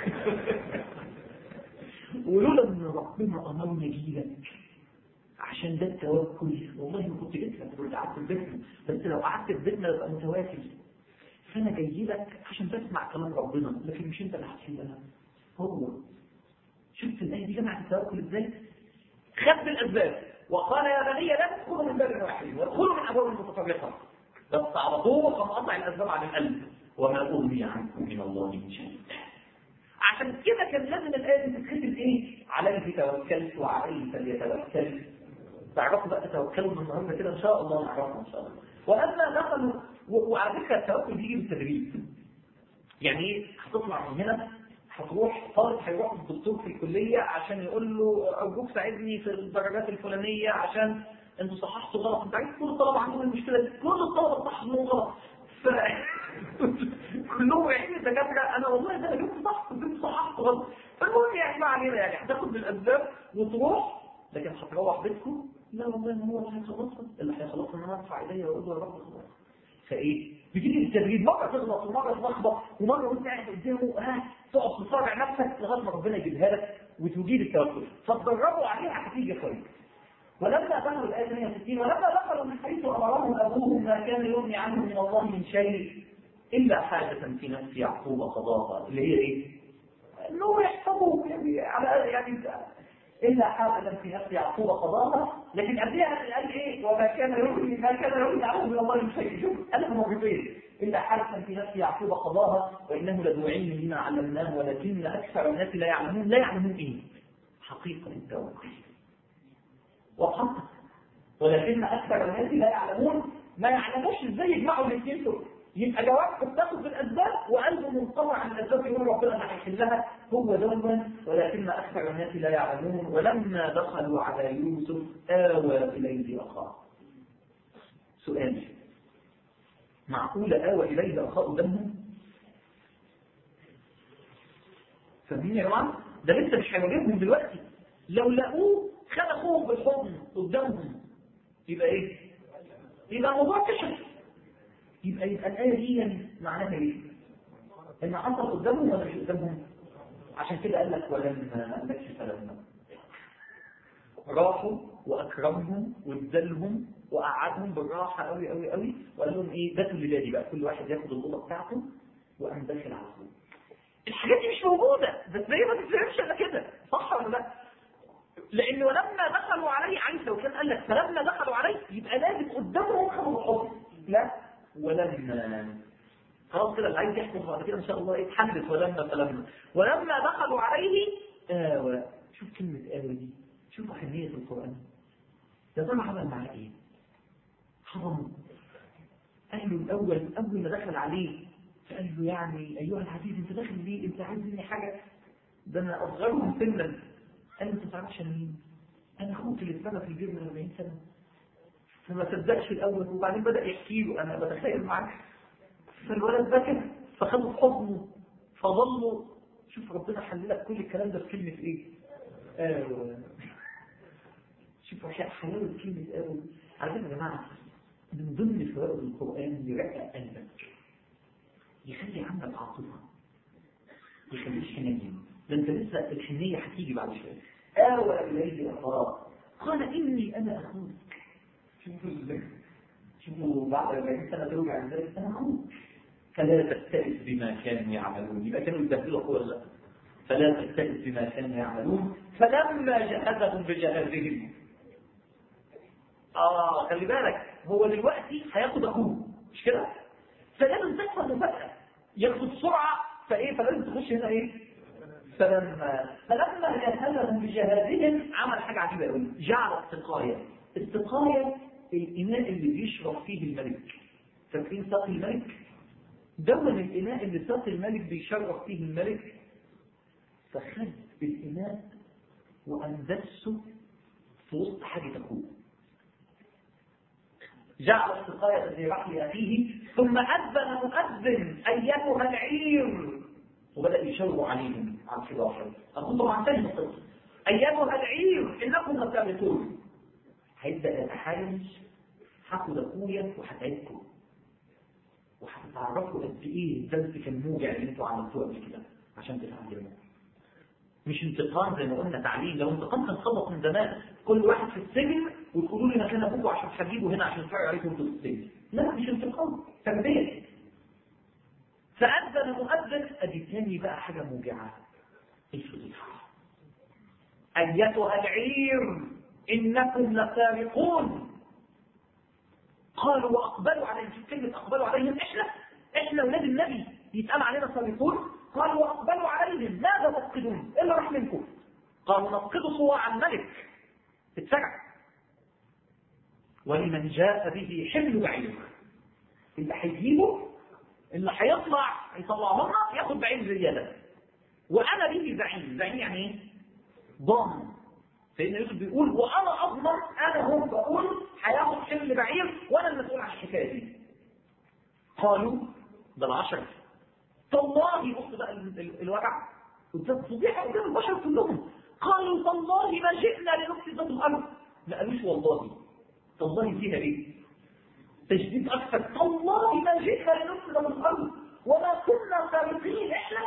ولولا ان ربنا امرنا جيلك عشان ده التوكل والله ما كنت جيت لك كنت قعدت في بيتنا، بس لو قعدت في بيتنا يبقى متواكل. فانا جاي لك عشان تسمع كلام ربنا لكن مش انت اللي هتحلها. هو شفت الايه دي جمعت التوكل ازاي؟ خد بالاسباب وقال يا بني لا تدخلوا من باب واحد وادخلوا من ابواب متفرقه. بس على طول كان قطع الاسباب عن القلب. وما أغني عنكم من الله من شيء. عشان كده كان لازم الآية دي تتختم إيه؟ عليه توكلت وعليه فليتوكل. تعرفوا بقى تتوكلوا من النهارده كده إن شاء الله نعرفها إن شاء الله. وأما دخلوا وعلى فكرة التوكل بيجي بالتدريب. يعني إيه؟ هتطلع من هنا هتروح طالب هيروح للدكتور في الكلية عشان يقول له أرجوك ساعدني في الدرجات الفلانية عشان أنتوا صححتوا غلط. أنت عارف كل الطلبة عندهم المشكلة دي، كل الطلبة صححوا غلط. ف... كلهم يعني الدكاتره انا والله ده انا جبت صح جبت صح غلط. فالمهم يعني ما علينا يعني هتاخد بالاسباب وتروح، لكن هتروح بيتكم لا والله ما هو اللي هيخلصها اللي هيخلصها ان انا ارفع ايديا واقول له يا رب خلاص. فايه بتيجي التدريب مره تغلط ومره تلخبط ومره وانت قاعد قدامه ها تقعد تصارع نفسك لغايه ما ربنا يجيبها لك وتجيب التوكل. فتدربوا عليها هتيجي كويس. ولما دخلوا الآية ثمانية وستين ولما دخلوا من حيث أمرهم أبوهم ما كان يغني عنهم من الله من شيء إلا حاجة في نفس يعقوب قضاها اللي هي إيه؟ إنه يحفظوا يعني على يعني إلا حاجة في نفس يعقوب قضاها. لكن قبلها قال إيه؟ وما كان يغني ما كان يغني عنهم من الله من شيء. شوف ألف مرتين إلا حاجة في نفس يعقوب قضاها وإنه لذو علم لما علمناه ولكن أكثر الناس لا يعلمون. لا يعلمون إيه؟ حقيقة التوكل وحقق. ولكن أكثر الناس لا يعلمون ما يعلموش ازاي يجمعوا الاثنين دول. يبقى جواب بتاخد بالاسباب وقلبه منقطع عن الاسباب يقول ربنا اللي هيحلها هو دول. ولكن اكثر الناس لا يعلمون. ولما دخلوا على يوسف آوى اليه اخاه. سؤال معقول آوى اليه اخاه دمه؟ فاهمين يا جماعه؟ ده لسه مش هيواجههم دلوقتي. لو لقوه خد اخوهم بالحضن قدامهم يبقى ايه؟ يبقى الموضوع كشف. يبقى يبقى الايه دي معناها ايه؟ ان حصل قدامهم ولا مش قدامهم؟ عشان كده قال لك ولما ما قالكش فلما. راحوا واكرمهم وادلهم وقعدهم بالراحه قوي قوي قوي وقال لهم ايه؟ باتوا الليله بقى كل واحد ياخد الاوضه بتاعته وقام داخل على طول. الحاجات دي مش موجوده، بس زي ما تفهمش الا كده، صح ولا لا؟ لان ولما دخلوا عليه عايز لو كان قال لك فلما دخلوا عليه يبقى لازم قدامهم خمس حروف. لا ولما خلاص كده اللي عايز يحفظ بعد كده ان شاء الله يتحدث ولما فلما ولما دخلوا عليه آوى. شوف كلمه آوى دي، شوف أهمية القرآن. ده طبعا عمل معاه ايه؟ حرم. قال له الاول اول ما دخل عليه فقال له يعني ايها العزيز انت داخل ليه؟ انت عايز مني حاجه؟ ده انا اصغرهم سنا. قال له انت ما تعرفش انا مين؟ انا اخوك اللي اتبنى في البيت من أربعين سنه. فما صدقش الاول وبعدين بدا يحكي له انا بتخيل معاك. فالولد بكى فخده في حضنه فظلوا. شوف ربنا حل لك كل الكلام ده في كلمه ايه؟ آه. شوف حلاوه كلمه آه. على فكره يا جماعه من ضمن فوائد القران يرقق قلبك، يخلي عندك عاطفه، يخليك حنين. ده انت لسه الحنيه هتيجي بعد شويه. آوى اليه الفراغ قال اني انا اخوك. شوفوا شوفوا بعد أربعين سنه ترجع ازاي؟ انا اخوك. فلا تستئس بما كانوا يعملون. يبقى كانوا يبدلوا ولا لا؟ فلا تستئس بما كانوا يعملون. فلما جهزهم بجهازهم. اه خلي بالك هو دلوقتي هياخد اخوه مش كده؟ فلازم تحصل مفاجاه ياخد بسرعه. فايه؟ فلازم تخش هنا ايه؟ فلما فلما جهزهم بجهازهم عمل حاجه عجيبه قوي، جعل السقايه. السقايه الاناء اللي بيشرب فيه الملك. فاكرين ساقي الملك؟ دون الاناء اللي ساقي الملك بيشرب فيه الملك. فخد الاناء واندسه في وسط حاجه اخوه. جعل السقايه في رحل اخيه ثم اذن مؤذن ايتها العير وبدا يشاور عليهم على الفراشه. اقول طبعا فاهم القصه. ايتها العير انكم لسابقون. هيبدا يتحايل هاخد اخويا وهتعبكم وهتتعرفوا قد ايه الدرس كان موجع اللي انتوا عملتوه قبل كده عشان تتعلموا. مش انتقام زي ما قلنا تعليم. لو انتقام كان خلص من زمان كل واحد في السجن وتقولوا لي مكان ابوكم عشان تجيبوا هنا عشان تفرجوا عليكم في السجن. لا مش انتقام، تربيه. فأذن مؤذن. ادي تاني بقى حاجه موجعه. الفضيحه. ايتها العير انكم لسارقون. قالوا واقبلوا عليهم. شوف كلمه اقبلوا عليهم. احنا احنا ولاد النبي يتقال علينا سارقون. قالوا واقبلوا عليهم ماذا تفقدون؟ ايه اللي راح منكم؟ قالوا نفقد صواع الملك. اتسرع. ولمن جاء به حمل بعير. اللي هيجيبه اللي هيطلع يطلعه لنا ياخد بعير زياده. وانا به زعيم. زعيم يعني ايه؟ ضامن. سيدنا يوسف بيقول وانا اضمن. انا هم بقول هياخد حمل بعير وانا المسؤول عن الحكايه دي. قالوا ده العشرة. تالله بص بقى الوجع قدام فضيحه قدام البشر كلهم. قالوا تالله ما جئنا لنفسد في الارض. ما قالوش والله. تالله فيها ايه؟ تجديد اكثر. تالله ما جئنا لنفسد في الارض وما كنا سابقين. احنا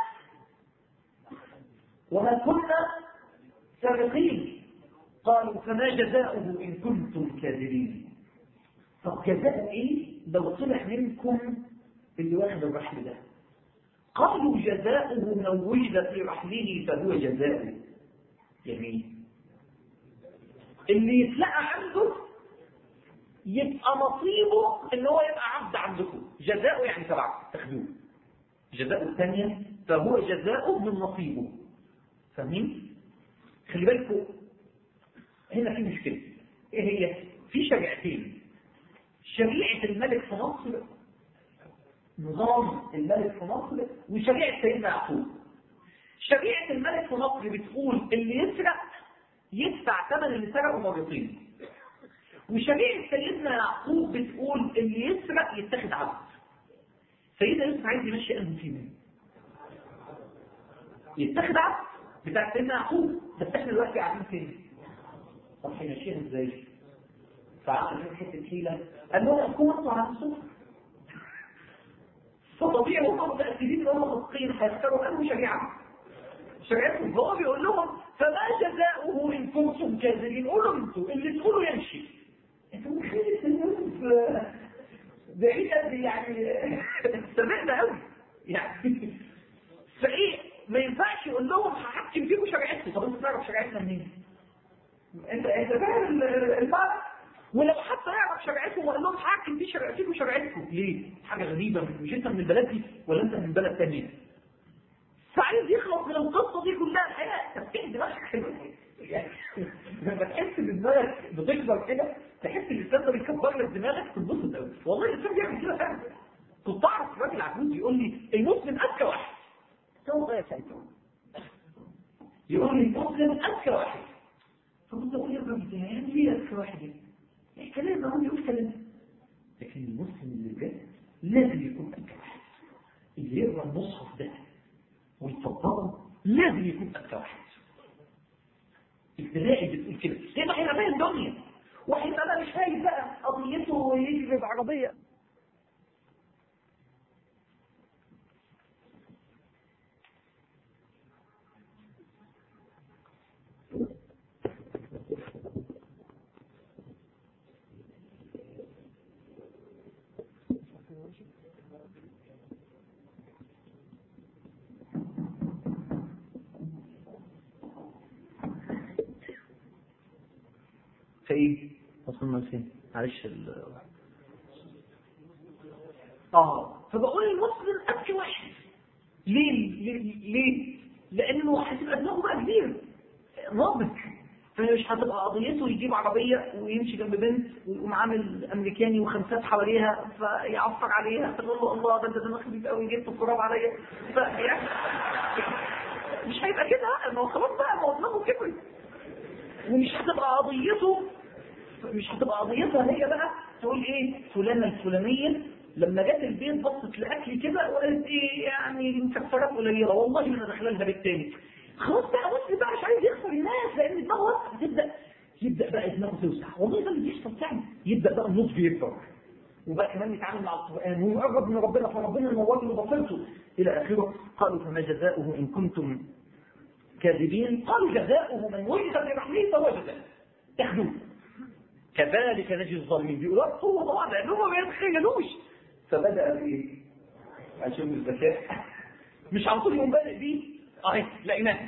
وما كنا سابقين. قالوا فما جزاؤه ان كنتم كاذبين. طب جزاء ايه لو طلع منكم اللي واخد الرحل ده؟ قالوا جزاؤه من وجد في رحله فهو جزاؤه. جميل. اللي يتلقى عنده يبقى نصيبه ان هو يبقى عبد عندكم. جزاؤه يعني تبعكم تاخدوه. جزاؤه الثانيه فهو جزاؤه من نصيبه. فاهمين؟ خلي بالكم هنا في مشكله. ايه هي؟ في شريعتين. شريعه الملك في مصر، نظام الملك في مصر، وشريعه سيدنا يعقوب. شريعه الملك في مصر بتقول اللي يسرق يدفع ثمن اللي سرقه مرتين. وشريعه سيدنا يعقوب بتقول اللي يسرق يتاخد عبد. سيدنا يوسف عايز يمشي انه فيه. يتاخد عبد بتاع سيدنا يعقوب، بس احنا دلوقتي قاعدين فين؟ طب هيمشيها ازاي؟ فعمل حته حيله قال له احكموا انتوا على نفسكم. فطبيعي هم متاكدين ان هم متقين هيختاروا انه شريعه شريعتهم. هو بيقول لهم فما جزاؤه ان كنتم كاذبين، قولوا انتوا اللي تقولوا يمشي. انتوا متخيل الناس بعيد قد يعني سمعنا قوي يعني. فايه ما ينفعش يقول لهم هحكم فيكم شريعتكم. طب انت تعرف شريعتنا منين؟ انت انت فاهم المعنى؟ ولو حتى يعرف شريعتهم وقال لهم هحكم في شريعتكم وشريعتكم ليه؟ حاجه غريبه، مش انت من البلد دي ولا انت من بلد ثانيه؟ فعايز يخلص من القصه دي كلها. الحقيقه تفكير دماغك حلو يعني. لما تحس ان دماغك بتكبر كده، تحس ان الانسان ده بيكبر لك دماغك، تتبسط قوي. والله الانسان بيعمل كده فعلا. كنت اعرف راجل عجوز يقول لي المسلم اذكى واحد. هو يا سيدي يقول لي المسلم اذكى واحد. فكنت اقول يا راجل يعني ليه اذكى واحد؟ يعني كلام هو بيقول كلام، لكن المسلم اللي بجد لازم يكون اذكى واحد. اللي يقرا المصحف ده ويطبقه لازم يكون اذكى واحد. ابتدائي بتقول كده كده احنا فاهم الدنيا، واحد بقى مش فاهم بقى قضيته يجري بعربيه. فايه وصلنا فين؟ معلش ال اه فبقول المسلم اذكى واحد. ليه ليه ليه لانه هتبقى دماغه بقى كبير ناضج، فمش هتبقى قضيته يجيب عربيه ويمشي جنب بنت ويقوم عامل امريكاني وخمسات حواليها فيعفر عليها فتقول له الله ده انت دماغك خفيف قوي جبت التراب عليا. فيعني مش هيبقى كده. ما هو خلاص بقى ما هو دماغه كبر، ومش هتبقى قضيته مش هتبقى قضيتها هي بقى تقول ايه فلانه الفلانيه لما جت البيت بصت لاكلي كده وقالت ايه يعني المكسرات قليله والله انا داخله لها بيت تاني. خلاص بقى بص بقى مش عايز يخسر الناس لان دماغه واسعه. هتبدا يبدا بقى دماغه توسع. والله ده اللي بيحصل فعلا. يبدا بقى النضج يكبر وبقى كمان يتعامل مع القران ويقرب من ربنا فربنا ينور له بصيرته الى اخره. قالوا فما جزاؤه ان كنتم كاذبين؟ قالوا جزاؤه من وجد في رحمه فهو جزاؤه تاخذوه كذلك نجزي الظالمين. بيقولوا هو طبعا لانهم ما يتخيلوش. فبدا بايه؟ عشان الذكاء مش على طول يقوم بادئ بيه اهي لقيناه.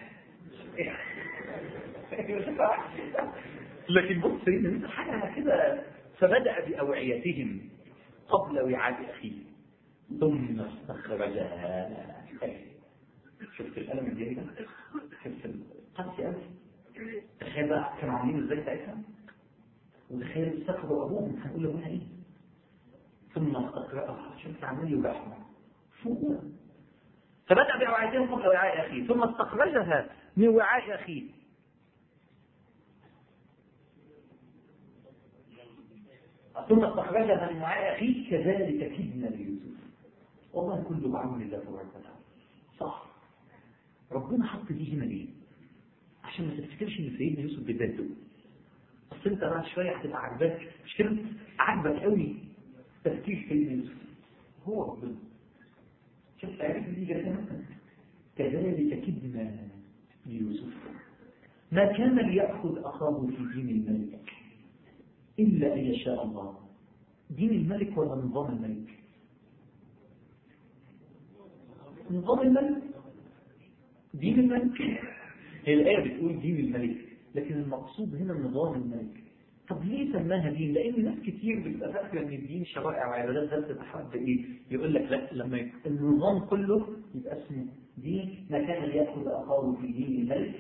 لكن بص انت حاجه كده. فبدا باوعيتهم قبل وعاء اخيه ثم استخرجها. شفت القلم الجاي ده؟ شفت القاسي قوي. تخيل بقى كانوا عاملين ازاي ساعتها، وتخيل استخرجوا ابوهم هنقول له ايه؟ ثم استقرأها. شفت عمال يوجعهم فوق. فبدأ بوعائهم قبل وعاء أخيه ثم استخرجها من وعاء أخيه. ثم استخرجها من وعاء أخيه كذلك كدنا ليوسف. والله كله بعون الله تبارك وتعالى. صح. ربنا حط دي هنا ليه؟ عشان ما تفتكرش ان سيدنا يوسف بذاته. بس انت بعد شويه هتبقى عاجباك مش كده؟ عاجبك قوي تفكير سيدنا يوسف. هو ربنا. شفت عارف دي جدا كذلك كدنا ليوسف ما كان ليأخذ أخاه في دين الملك إلا أن يشاء الله. دين الملك ولا نظام الملك؟ نظام الملك. دين الملك هي الآية بتقول دين الملك، لكن المقصود هنا نظام الملك. طب ليه سماها دين؟ لأن ناس كتير بتبقى فاكرة إن الدين شرائع وعبادات بس تتحب إيه؟ يقول لك لا، لما النظام كله يبقى اسمه دين. ما كان ليأخذ أخاه في دين الملك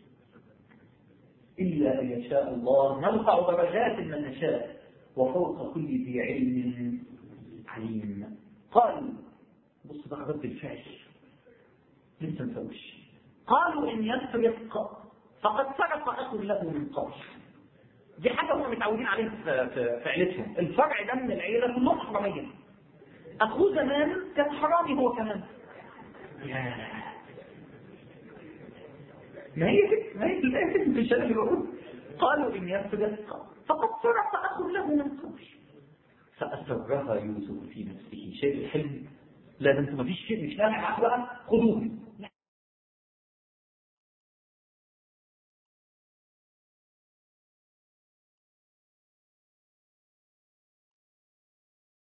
إلا أن يشاء الله نرفع درجات من نشاء وفوق كل ذي علم عليم. قال بص بقى رد الفعل لسه ما فوش. قالوا إن يسرق فقد سرق أخ له من قبل. دي حاجة هم متعودين عليها في عيلتهم. الفرع ده من العيلة كلهم حرامية. أخوه زمان كان حرامي هو كمان. ما هي كده، ما هي الآية كده في الشرع الوعود. قالوا إن يسرق فقد سرق أخ له من قبل فأسرها يوسف في نفسه. شيء حلم، لا ده انتم ما فيش شيء مش نافع بقى، خذوه